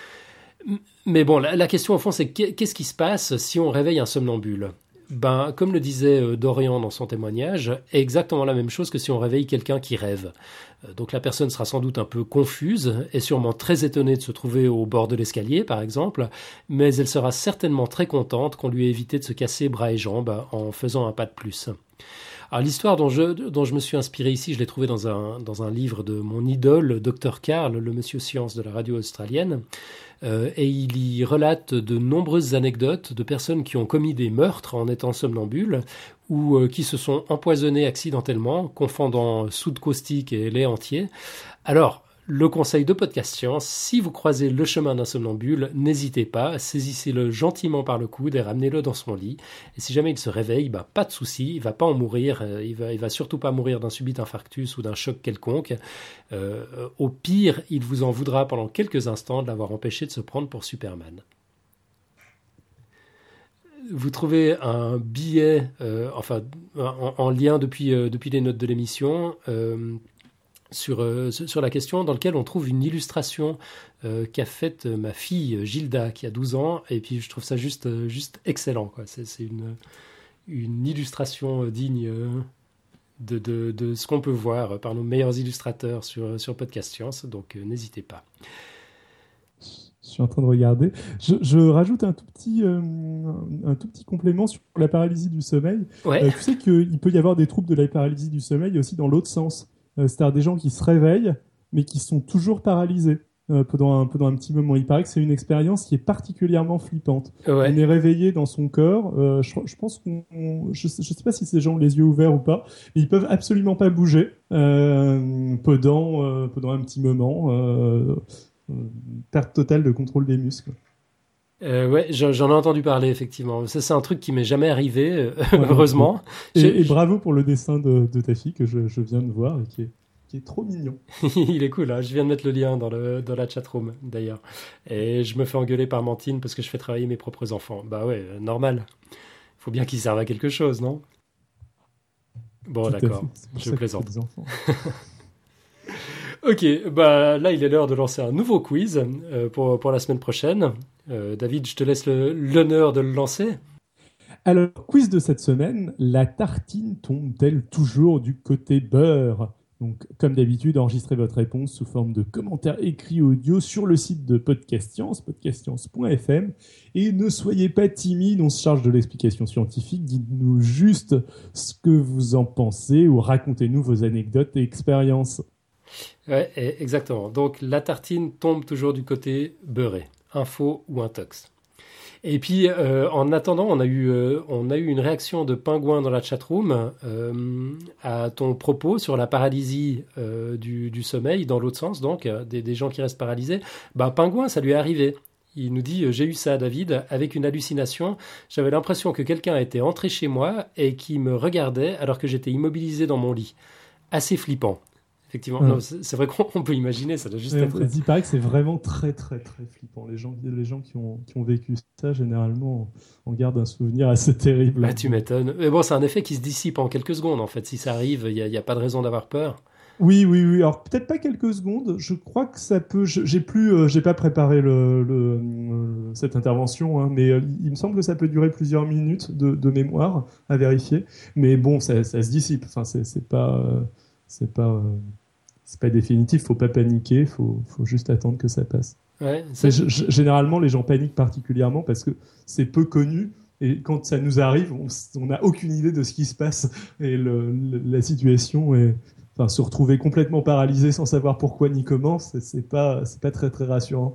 Mais bon, la, la question au fond, c'est qu'est-ce qui se passe si on réveille un somnambule ? Ben, comme le disait Dorian dans son témoignage, exactement la même chose que si on réveille quelqu'un qui rêve. Donc la personne sera sans doute un peu confuse et sûrement très étonnée de se trouver au bord de l'escalier, par exemple, mais elle sera certainement très contente qu'on lui ait évité de se casser bras et jambes en faisant un pas de plus. Alors l'histoire dont je, dont je me suis inspiré ici, je l'ai trouvée dans un, dans un livre de mon idole, docteur Karl, le monsieur science de la radio australienne, euh, et il y relate de nombreuses anecdotes de personnes qui ont commis des meurtres en étant somnambules ou euh, qui se sont empoisonnés accidentellement, confondant soude caustique et lait entier. Alors, le conseil de Podcast Science, si vous croisez le chemin d'un somnambule, n'hésitez pas, saisissez-le gentiment par le coude et ramenez-le dans son lit. Et si jamais il se réveille, bah, pas de souci, il va pas en mourir, il va, il va surtout pas mourir d'un subit infarctus ou d'un choc quelconque. Euh, au pire, il vous en voudra pendant quelques instants de l'avoir empêché de se prendre pour Superman. Vous trouvez un billet, euh, enfin, en, en lien depuis, euh, depuis les notes de l'émission, euh, Sur, euh, sur la question dans laquelle on trouve une illustration euh, qu'a faite ma fille Gilda qui a douze ans et puis je trouve ça juste, euh, juste excellent, quoi. C'est, c'est une, une illustration digne de, de, de ce qu'on peut voir par nos meilleurs illustrateurs sur, sur Podcast Science, donc euh, n'hésitez pas. Je suis en train de regarder. Je, je rajoute un tout petit, euh, un tout petit complément sur la paralysie du sommeil. Ouais. Euh, tu sais qu'il peut y avoir des troubles de la paralysie du sommeil aussi dans l'autre sens. Euh, c'est-à-dire des gens qui se réveillent, mais qui sont toujours paralysés euh, pendant, un, pendant un petit moment. Il paraît que c'est une expérience qui est particulièrement flippante. Ouais. On est réveillé dans son corps. Euh, je, je pense qu'on... Je ne sais pas si ces gens ont les yeux ouverts ou pas, mais ils peuvent absolument pas bouger euh, pendant, euh, pendant un petit moment. Euh, euh, perte totale de contrôle des muscles. Euh, ouais, j'en ai entendu parler, effectivement. Ça, c'est un truc qui m'est jamais arrivé, euh, heureusement. Et, Je, et bravo pour le dessin de, de ta fille que je, je viens de voir et qui est, qui est trop mignon. Il est cool, hein. Je viens de mettre le lien dans, le, dans la chatroom, d'ailleurs. Et je me fais engueuler par Mantine parce que je fais travailler mes propres enfants. Bah ouais, euh, normal. Il faut bien qu'ils servent à quelque chose, non ? Bon, Tout à d'accord, fait. je plaisante. Des enfants. Ok, bah là il est l'heure de lancer un nouveau quiz euh, pour, pour la semaine prochaine. Euh, David, je te laisse le, l'honneur de le lancer. Alors, quiz de cette semaine, la tartine tombe-t-elle toujours du côté beurre ? Donc, comme d'habitude, enregistrez votre réponse sous forme de commentaires écrits audio sur le site de Podcast Science, podcast science point f m. Et ne soyez pas timide, on se charge de l'explication scientifique. Dites-nous juste ce que vous en pensez ou racontez-nous vos anecdotes et expériences. Ouais, exactement. Donc, la tartine tombe toujours du côté beurré, info ou intox. Et puis, euh, en attendant, on a eu, euh, on a eu une réaction de Pingouin dans la chatroom euh, à ton propos sur la paralysie euh, du, du sommeil, dans l'autre sens, donc, euh, des, des gens qui restent paralysés. Bah, Pingouin, ça lui est arrivé. Il nous dit, euh, j'ai eu ça, David, avec une hallucination. J'avais l'impression que quelqu'un était entré chez moi et qui me regardait alors que j'étais immobilisé dans mon lit. Assez flippant. Effectivement, ouais. Non, c'est, c'est vrai qu'on peut imaginer, ça doit juste ouais, être... Il paraît que c'est vraiment très, très, très flippant. Les gens, les gens qui, ont, qui ont vécu ça, généralement, on garde un souvenir assez terrible. Bah, tu m'étonnes. Mais bon, c'est un effet qui se dissipe en quelques secondes, en fait. Si ça arrive, il n'y a, a pas de raison d'avoir peur. Oui, oui, oui. Alors, peut-être pas quelques secondes. Je crois que ça peut... Je, j'ai plus... Euh, j'ai pas préparé le, le, euh, cette intervention, hein, mais euh, il me semble que ça peut durer plusieurs minutes de, de mémoire à vérifier. Mais bon, ça, ça se dissipe. Enfin, c'est, c'est pas... Euh, c'est pas... Euh, c'est pas définitif, faut pas paniquer, faut, faut juste attendre que ça passe. Ouais, c'est... G- généralement, les gens paniquent particulièrement parce que c'est peu connu et quand ça nous arrive, on n'a aucune idée de ce qui se passe et le, le, la situation est, enfin, se retrouver complètement paralysé sans savoir pourquoi ni comment, c'est, c'est pas, c'est pas très très rassurant.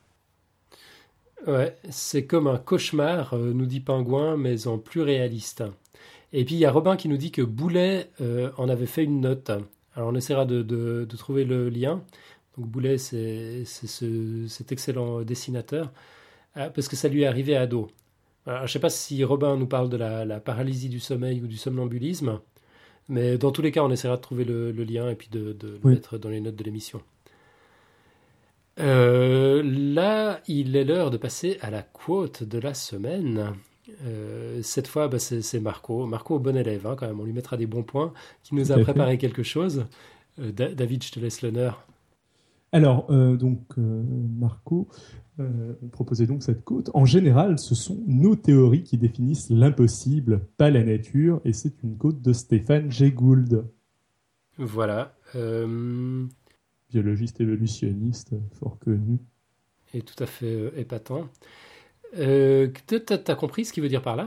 Ouais, c'est comme un cauchemar, euh, nous dit Pingouin, mais en plus réaliste. Et puis il y a Robin qui nous dit que Boulet euh, en avait fait une note. Alors on essaiera de, de, de trouver le lien. Donc Boulet, c'est, c'est ce, cet excellent dessinateur, euh, parce que ça lui est arrivé ado. Alors, je ne sais pas si Robin nous parle de la, la paralysie du sommeil ou du somnambulisme, mais dans tous les cas, on essaiera de trouver le, le lien et puis de, de oui. le mettre dans les notes de l'émission. Euh, là, il est l'heure de passer à la quote de la semaine. Euh, cette fois, bah, c'est, c'est Marco. Marco, bon élève, hein, quand même. On lui mettra des bons points. Qui nous a préparé fait. quelque chose. Euh, da- David, je te laisse l'honneur. Alors, euh, donc, euh, Marco euh, proposait donc cette quote. En général, ce sont nos théories qui définissent l'impossible, pas la nature. Et c'est une quote de Stéphane Jay Gould. Voilà. Euh... Biologiste évolutionniste, fort connu. Et tout à fait euh, épatant. Euh, t'as, t'as compris ce qu'il veut dire par là ?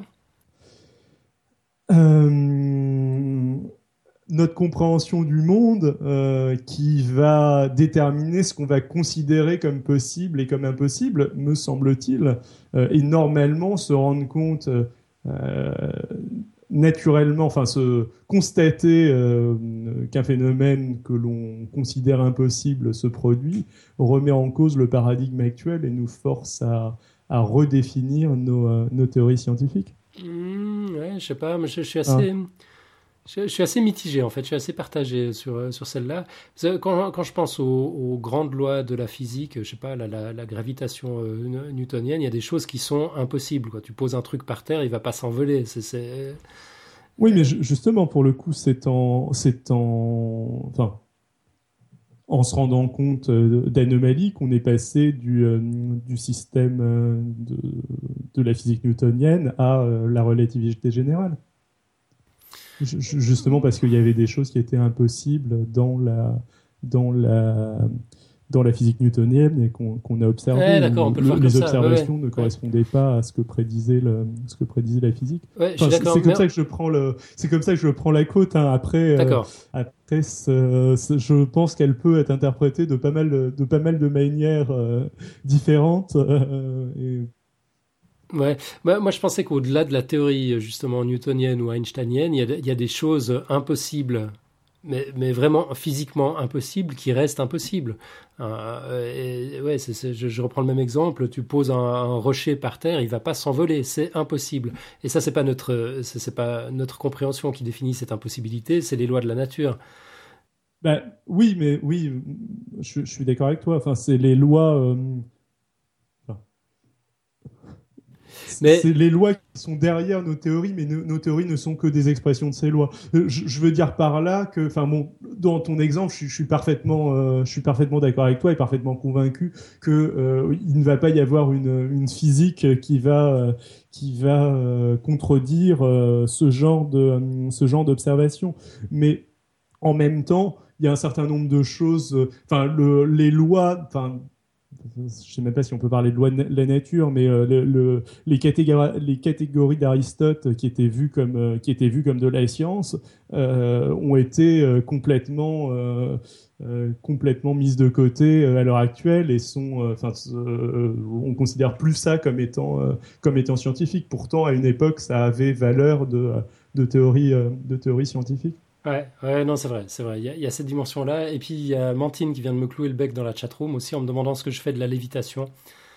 euh, Notre compréhension du monde euh, qui va déterminer ce qu'on va considérer comme possible et comme impossible, me semble-t-il, euh, et normalement se rendre compte euh, naturellement, enfin se constater euh, qu'un phénomène que l'on considère impossible se produit, remet en cause le paradigme actuel et nous force à à redéfinir nos, euh, nos théories scientifiques. Mmh, ouais, je sais pas, mais je, je suis assez, ah. je, je suis assez mitigé en fait, je suis assez partagé sur sur celle-là. Quand, quand je pense aux, aux grandes lois de la physique, je sais pas, la, la, la gravitation euh, newtonienne, il y a des choses qui sont impossibles. Quoi. Tu poses un truc par terre, il va pas s'envoler. C'est, c'est... Oui, mais justement pour le coup, c'est en, c'est en, enfin. en se rendant compte euh, d'anomalies qu'on est passé du, euh, du système euh, de, de la physique newtonienne à euh, la relativité générale. J- justement parce qu'il y avait des choses qui étaient impossibles dans la, dans la, dans la physique newtonienne et qu'on, qu'on a observé. Ouais, d'accord, on peut le, le voir les comme observations ça. Ouais, ouais. ne correspondaient ouais. pas à ce que prédisait, le, ce que prédisait la physique. Ouais, enfin, je suis c'est, d'accord, c'est, comme mais... ça que je prends le, c'est comme ça que je prends la quote. Hein. Après, d'accord. Euh, après ce, ce, je pense qu'elle peut être interprétée de pas mal de, de, pas mal de manières euh, différentes. Euh, et... Ouais, bah, moi je pensais qu'au-delà de la théorie justement newtonienne ou einsteinienne, il y a, il y a des choses impossibles. Mais, mais vraiment physiquement impossible qui reste impossible. Euh, et ouais, c'est, c'est, je, je reprends le même exemple. Tu poses un, un rocher par terre, il va pas s'envoler, c'est impossible. Et ça, c'est pas notre, c'est, c'est pas notre compréhension qui définit cette impossibilité, c'est les lois de la nature. Ben, oui, mais oui, je, je suis d'accord avec toi. Enfin, c'est les lois. Euh... Enfin, Mais... C'est les lois qui sont derrière nos théories, mais nos, nos théories ne sont que des expressions de ces lois. Je, je veux dire par là que, enfin bon, dans ton exemple, je, je suis parfaitement, euh, je suis parfaitement d'accord avec toi et parfaitement convaincu que euh, il ne va pas y avoir une, une physique qui va, euh, qui va euh, contredire euh, ce genre de, ce genre d'observation. Mais en même temps, il y a un certain nombre de choses. euh, Enfin, le, les lois. Enfin, je ne sais même pas si on peut parler de loi de na- la nature, mais euh, le, le- les catégories, les catégories d'Aristote qui étaient vues comme, euh, qui étaient vues comme de la science euh, ont été euh, complètement, euh, euh, complètement mises de côté euh, à l'heure actuelle et sont, euh, enfin, euh, on considère plus ça comme étant, euh, comme étant scientifique. Pourtant, à une époque, ça avait valeur de, de théorie, euh, de théorie scientifique. Ouais, ouais, non, c'est vrai, c'est vrai. Il y a, il y a cette dimension-là. Et puis, il y a Mantine qui vient de me clouer le bec dans la chatroom aussi en me demandant ce que je fais de la lévitation.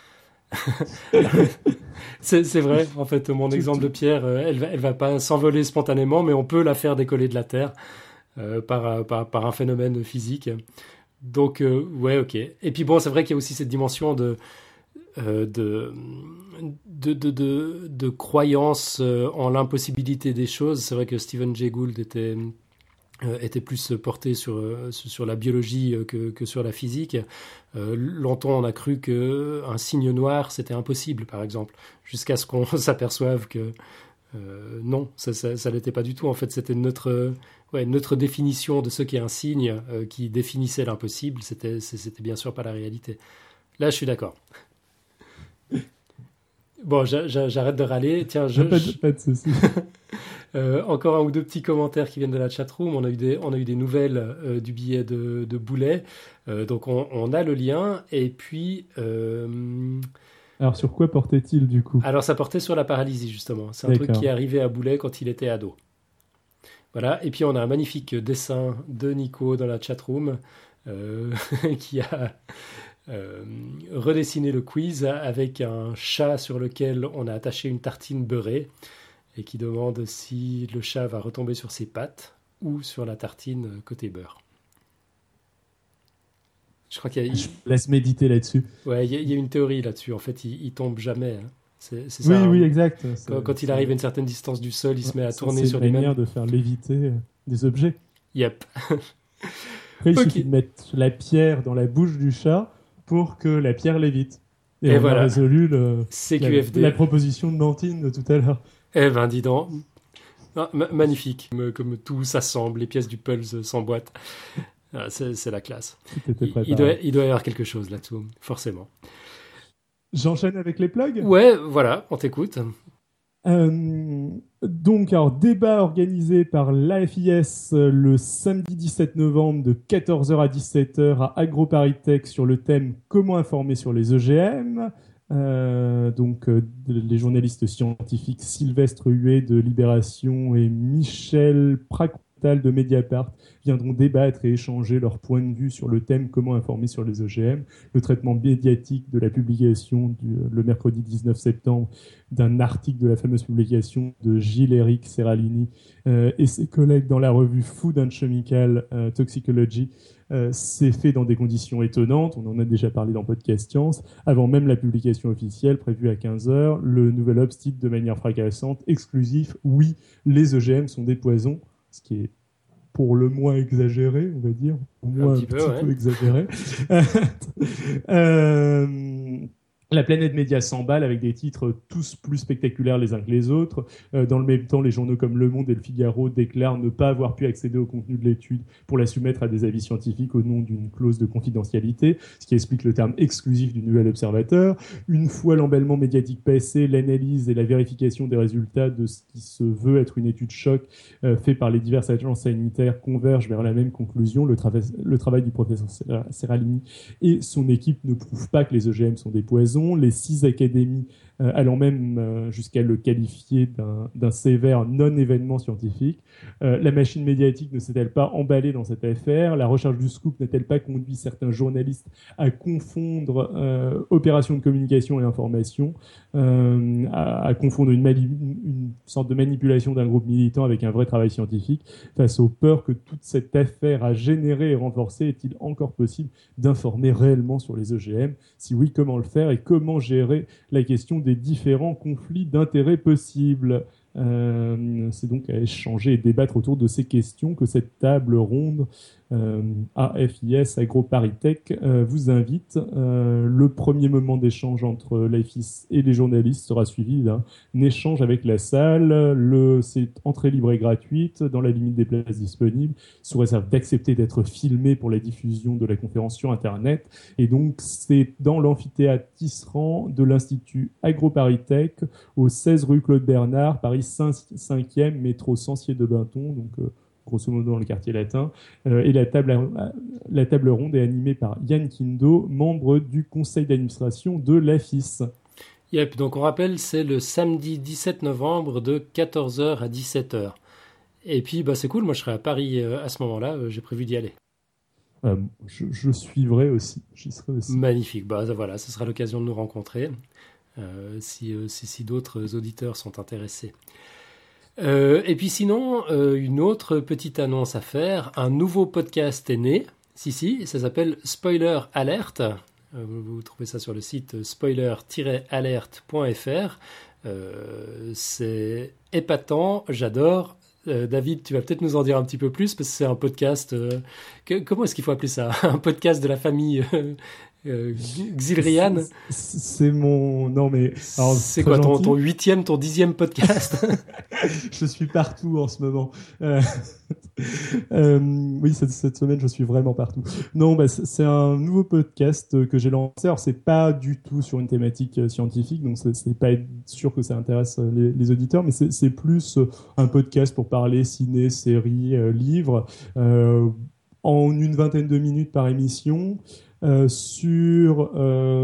C'est, c'est vrai, en fait, mon Tout- exemple de tout- pierre, euh, elle va, elle va pas s'envoler spontanément, mais on peut la faire décoller de la Terre euh, par, euh, par, par un phénomène physique. Donc, euh, ouais, ok. Et puis bon, c'est vrai qu'il y a aussi cette dimension de, euh, de, de, de, de, de croyance euh, en l'impossibilité des choses. C'est vrai que Stephen Jay Gould était, euh, était plus porté sur, euh, sur la biologie euh, que, que sur la physique. Euh, longtemps, on a cru qu'un signe noir, c'était impossible, par exemple, jusqu'à ce qu'on s'aperçoive que euh, non, ça, ça, ça l'était pas du tout. En fait, c'était notre, euh, ouais, notre définition de ce qu'est un signe euh, qui définissait l'impossible. C'était, c'est- c'était bien sûr pas la réalité. Là, je suis d'accord. Bon, j'a- j'a- j'arrête de râler. Tiens, je, Pas de, je- pas de souci. euh, encore un ou deux petits commentaires qui viennent de la chatroom. On a eu des, on a eu des nouvelles euh, du billet de, de Boulet. Euh, donc, on, on a le lien. Et puis, euh, Alors, sur quoi portait-il du coup? alors, ça portait sur la paralysie, justement. C'est un truc qui D'accord. est arrivé à Boulet quand il était ado. Voilà. Et puis, on a un magnifique dessin de Nico dans la chatroom euh, qui a euh, redessiné le quiz avec un chat sur lequel on a attaché une tartine beurrée et qui demande si le chat va retomber sur ses pattes ou sur la tartine côté beurre. Je crois qu'il y a, Je vous laisse méditer là-dessus. ouais, il y a, il y a une théorie là-dessus. En fait, il, il tombe jamais, hein. C'est, c'est ça, Oui, hein. oui, exact. Quand, C'est quand il arrive à une certaine distance du sol, il se met à c'est- tourner c'est sur une lui-même. manière de faire léviter euh, des objets. Yep. Après, il Ok. suffit de mettre la pierre dans la bouche du chat pour que la pierre lévite. Et, Et on voilà. a résolu le, la, C Q F D. la proposition de Mantine de tout à l'heure. Eh ben, dis donc. Ah, ma- magnifique, comme, comme tout s'assemble, les pièces du Pulse s'emboîtent. Ah, c'est, c'est la classe. Tout était Il, préparé. il doit, il doit y avoir quelque chose là-dessous, forcément. J'enchaîne avec les plugs. Ouais, voilà, on t'écoute. Euh, donc, alors, débat organisé par l'A F I S euh, le samedi dix-sept novembre de quatorze heures à dix-sept heures à AgroParisTech sur le thème Comment informer sur les O G M. Euh, donc, euh, les journalistes scientifiques Sylvestre Huet de Libération et Michel Pracontal de Mediapart viendront débattre et échanger leurs points de vue sur le thème Comment informer sur les O G M. Le traitement médiatique de la publication du, le mercredi dix-neuf septembre d'un article de la fameuse publication de Gilles-Éric Serralini euh, et ses collègues dans la revue Food and Chemical euh, Toxicology euh, s'est fait dans des conditions étonnantes. On en a déjà parlé dans Podcast Science. Avant même la publication officielle prévue à quinze heures, le Nouvel Obs titre de manière fracassante, exclusif, oui, les O G M sont des poisons, ce qui est pour le moins exagéré, on va dire, au moins Un un petit petit, peu, ouais. peu exagéré. Euh, La planète média s'emballe avec des titres tous plus spectaculaires les uns que les autres. Euh, dans le même temps, les journaux comme Le Monde et Le Figaro déclarent ne pas avoir pu accéder au contenu de l'étude pour la soumettre à des avis scientifiques au nom d'une clause de confidentialité, ce qui explique le terme exclusif du Nouvel Observateur. Une fois l'emballement médiatique passé, l'analyse et la vérification des résultats de ce qui se veut être une étude choc euh, fait par les diverses agences sanitaires convergent vers la même conclusion. Le, trava- le travail du professeur Serralini et son équipe ne prouvent pas que les O G M sont des poisons. Les six académies euh, allant même euh, jusqu'à le qualifier d'un, d'un sévère non-événement scientifique. Euh, la machine médiatique ne s'est-elle pas emballée dans cette affaire? La recherche du scoop n'a-t-elle pas conduit certains journalistes à confondre euh, opération de communication et information, euh, à, à confondre une, mani- une sorte de manipulation d'un groupe militant avec un vrai travail scientifique? Face aux peurs que toute cette affaire a généré et renforcé, est-il encore possible d'informer réellement sur les O G M? Si oui, comment le faire et comment gérer la question des différents conflits d'intérêts possibles? Euh, c'est donc à échanger et débattre autour de ces questions que cette table ronde euh, A F I S AgroParisTech euh, vous invite. Euh, le premier moment d'échange entre l'A F I S et les journalistes sera suivi d'un échange avec la salle. Le, c'est entrée libre et gratuite dans la limite des places disponibles, sous réserve d'accepter d'être filmé pour la diffusion de la conférence sur Internet. Et donc, c'est dans l'amphithéâtre Tisserand de l'Institut AgroParisTech, au seize rue Claude Bernard, Paris cinquième, métro Sancier-de-Binton, donc euh, grosso modo dans le quartier latin. Euh, et la table, la table ronde est animée par Yann Kindo, membre du conseil d'administration de l'A F I S. Yep, donc on rappelle, c'est le samedi dix-sept novembre de quatorze heures à dix-sept heures. Et puis, bah, c'est cool, moi je serai à Paris euh, à ce moment-là, euh, j'ai prévu d'y aller. Euh, je, je suivrai aussi, j'y serai aussi. Magnifique, bah, voilà, ce sera l'occasion de nous rencontrer, euh, si, euh, si, si d'autres auditeurs sont intéressés. Euh, et puis sinon, euh, une autre petite annonce à faire, un nouveau podcast est né, si si, ça s'appelle Spoiler Alert. Euh, vous trouvez ça sur le site spoiler tiret alert point f r. Euh, c'est épatant, j'adore. Euh, David, tu vas peut-être nous en dire un petit peu plus, parce que c'est un podcast... Euh, que, comment est-ce qu'il faut appeler ça ? Un podcast de la famille euh, euh, Xilrian ? c'est, c'est mon... Non mais... Alors, c'est quoi, ton, ton huitième, ton dixième podcast ? Je suis partout en ce moment. Euh... euh, oui, cette, cette semaine, je suis vraiment partout. Non, bah, c'est, c'est un nouveau podcast que j'ai lancé. Alors, c'est pas du tout sur une thématique scientifique, donc c'est, c'est pas sûr que ça intéresse les, les auditeurs, mais c'est, c'est plus un podcast pour parler ciné, séries, euh, livres, euh, en une vingtaine de minutes par émission, euh, sur... Euh,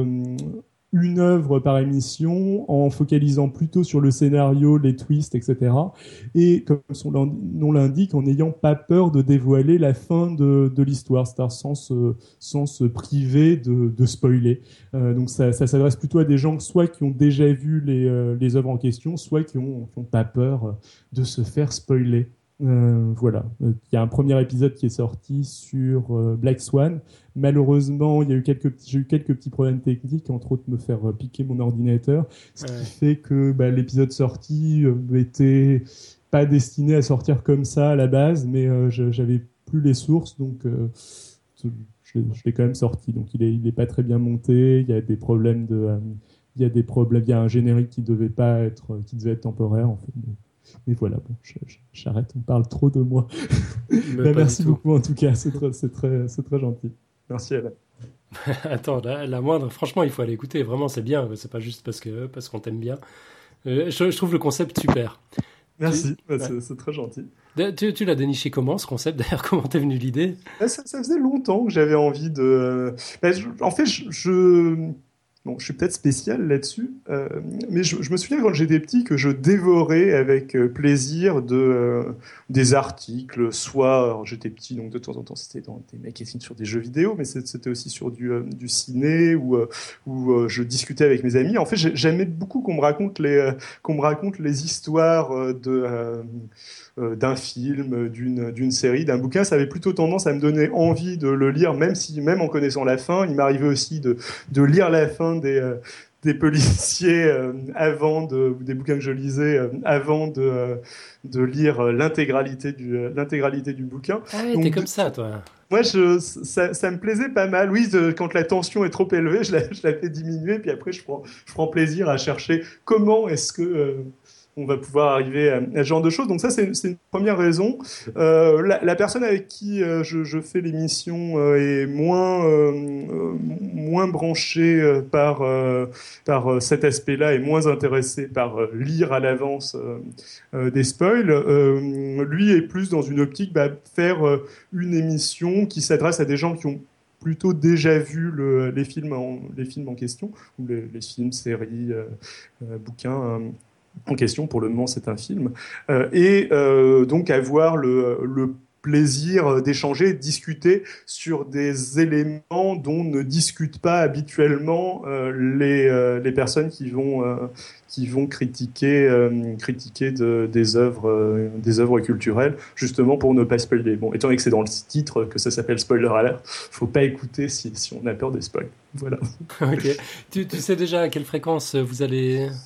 une œuvre par émission, en focalisant plutôt sur le scénario, les twists, et cetera. Et comme son nom l'indique, en n'ayant pas peur de dévoiler la fin de, de l'histoire, c'est-à-dire sans se, sans se priver de, de spoiler. Euh, donc ça, ça s'adresse plutôt à des gens soit qui ont déjà vu les, euh, les œuvres en question, soit qui ont, qui ont pas peur de se faire spoiler. Euh, voilà, il y a un premier épisode qui est sorti sur euh, Black Swan. Malheureusement, il y a eu quelques petits, j'ai eu quelques petits problèmes techniques, entre autres me faire euh, piquer mon ordinateur, ce ouais. qui fait que bah, l'épisode sorti euh, était pas destiné à sortir comme ça à la base, mais euh, je, j'avais plus les sources, donc euh, je, je l'ai quand même sorti. Donc il est, il est pas très bien monté. Il y a des problèmes de, euh, il y a des problèmes, il y a un générique qui devait pas être, qui devait être temporaire en fait. Mais... Et voilà, bon, j'arrête, on parle trop de moi. Bah, merci beaucoup en tout cas, c'est très, c'est très, c'est très gentil. Merci Alain. Attends, la, la moindre, franchement, il faut aller écouter, vraiment c'est bien, c'est pas juste parce, que, parce qu'on t'aime bien. Euh, je, je trouve le concept super. Merci, tu, bah, ouais. c'est, c'est très gentil. Tu, tu l'as déniché comment ce concept d'ailleurs? Comment t'es venue l'idée? Bah, ça, ça faisait longtemps que j'avais envie de... Bah, je, en fait, je... je... Bon, je suis peut-être spécial là-dessus, euh, mais je, je me souviens quand j'étais petit que je dévorais avec euh, plaisir de, euh, des articles, soit, alors j'étais petit, donc de temps en temps c'était dans des magazines sur des jeux vidéo, mais c'était aussi sur du, euh, du ciné, où, euh, où euh, je discutais avec mes amis. En fait, j'aimais beaucoup qu'on me raconte les, euh, qu'on me raconte les histoires de... Euh, Euh, d'un film, d'une, d'une série, d'un bouquin. Ça avait plutôt tendance à me donner envie de le lire, même si, même en connaissant la fin. Il m'arrivait aussi de, de lire la fin des, euh, des policiers euh, avant de, ou des bouquins que je lisais euh, avant de, euh, de lire l'intégralité du, euh, l'intégralité du bouquin. Ah ouais, t'es comme ça, toi. Moi, je, ça, ça me plaisait pas mal. Oui, de, quand la tension est trop élevée, je la, je la fais diminuer, puis après, je prends, je prends plaisir à chercher comment est-ce que... Euh, on va pouvoir arriver à, à ce genre de choses. Donc ça, c'est, c'est une première raison. Euh, la, la personne avec qui euh, je, je fais l'émission euh, est moins, euh, euh, moins branchée euh, par, euh, par euh, cet aspect-là, et moins intéressée par euh, lire à l'avance euh, euh, des spoils. Euh, lui est plus dans une optique bah, faire euh, une émission qui s'adresse à des gens qui ont plutôt déjà vu le, les, films en, les films en question, ou les, les films, séries, euh, euh, bouquins... Euh, en question. Pour le moment, c'est un film. Euh, et euh, donc avoir le, le plaisir d'échanger, de discuter sur des éléments dont ne discutent pas habituellement euh, les, euh, les personnes qui vont, euh, qui vont critiquer, euh, critiquer de, des, œuvres, euh, des œuvres culturelles, justement pour ne pas spoiler. Bon, étant donné que c'est dans le titre que ça s'appelle Spoiler Alert, faut pas écouter si, si on a peur des spoils. Voilà. Ok. Tu, tu sais déjà à quelle fréquence vous allez...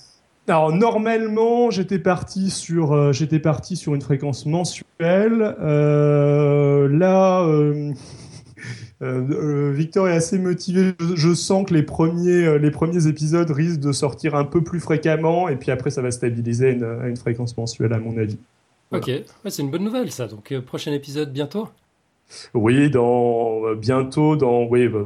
Alors normalement, j'étais parti sur, euh, j'étais parti sur une fréquence mensuelle. Euh, là, euh, euh, euh, Victor est assez motivé. Je, je sens que les premiers, euh, les premiers épisodes risquent de sortir un peu plus fréquemment, et puis après, ça va stabiliser à une, à une fréquence mensuelle, à mon avis. Voilà. Ok, ouais, c'est une bonne nouvelle ça. Donc euh, prochain épisode bientôt. Oui, dans euh, bientôt, dans oui, bah,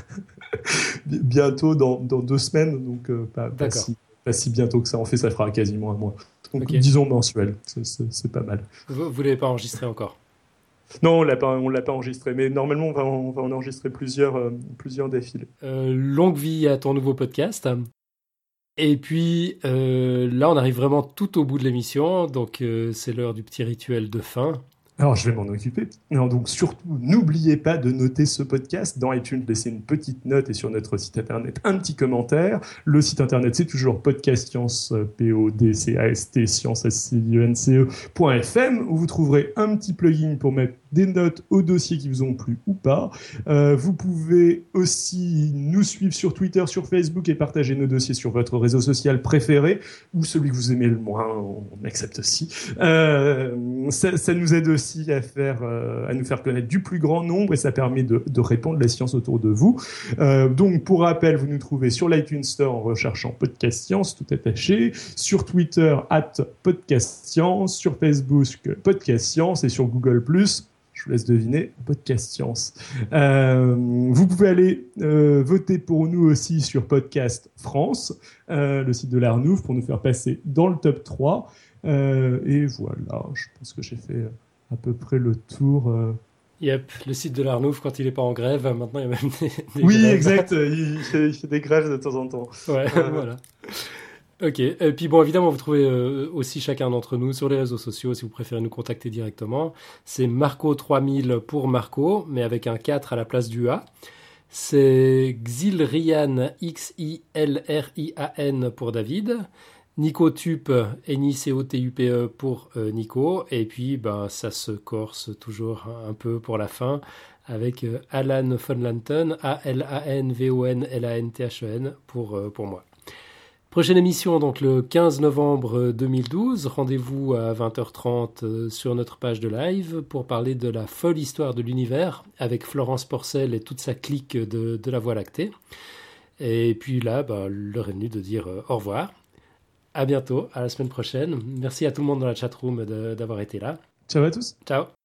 bientôt dans, dans deux semaines, donc euh, pas, pas D'accord. si, pas si bientôt que ça. En fait, ça fera quasiment un mois. Donc Ok. disons mensuel, c'est, c'est, c'est pas mal. Vous, vous l'avez pas enregistré encore. Non, on l'a pas, on l'a pas enregistré, mais normalement on va, en- on va en enregistrer plusieurs, euh, plusieurs d'affilée. Euh, longue vie à ton nouveau podcast. Et puis euh, là, on arrive vraiment tout au bout de l'émission, donc euh, c'est l'heure du petit rituel de fin. Alors, je vais m'en occuper. Alors, donc, surtout, n'oubliez pas de noter ce podcast dans iTunes, laissez une petite note et sur notre site internet un petit commentaire. Le site internet, c'est toujours podcast science, P O D C A S T, science, S C I E N C E, point F M, où vous trouverez un petit plugin pour mettre des notes aux dossiers qui vous ont plu ou pas. Euh, vous pouvez aussi nous suivre sur Twitter, sur Facebook et partager nos dossiers sur votre réseau social préféré ou celui que vous aimez le moins, on accepte aussi. Euh, ça, ça nous aide aussi à, faire, euh, à nous faire connaître du plus grand nombre et ça permet de, de répandre la science autour de vous. Euh, donc, pour rappel, vous nous trouvez sur l'iTunes Store en recherchant Podcast Science, tout attaché, sur Twitter, at Podcast Science, sur Facebook, Podcast Science et sur Google plus, je vous laisse deviner, Podcast Science. Euh, vous pouvez aller euh, voter pour nous aussi sur Podcast France, euh, le site de l'Arnouf, pour nous faire passer dans le top trois. Euh, et voilà, je pense que j'ai fait à peu près le tour. Euh... Yep, le site de l'Arnouf, quand il n'est pas en grève, maintenant il y a même des, des Oui, grèves. exact, il fait, il fait des grèves de temps en temps. Ouais, Euh, voilà. Ok, et puis bon, évidemment, vous trouvez euh, aussi chacun d'entre nous sur les réseaux sociaux, si vous préférez nous contacter directement. C'est Marco trois mille pour Marco, mais avec un quatre à la place du A. C'est Xilrian, X I L R I A N pour David. Nico Tup, N I C O T U P E pour euh, Nico. Et puis, ben, ça se corse toujours un peu pour la fin avec euh, Alan von Lanten, A L A N V O N L A N T H E N pour, euh, pour moi. Prochaine émission, donc le quinze novembre deux mille douze. Rendez-vous à vingt heures trente sur notre page de live pour parler de la folle histoire de l'univers avec Florence Porcel et toute sa clique de, de la Voie lactée. Et puis là, bah, l'heure est venue de dire euh, au revoir. À bientôt, à la semaine prochaine. Merci à tout le monde dans la chatroom de, d'avoir été là. Ciao à tous. Ciao.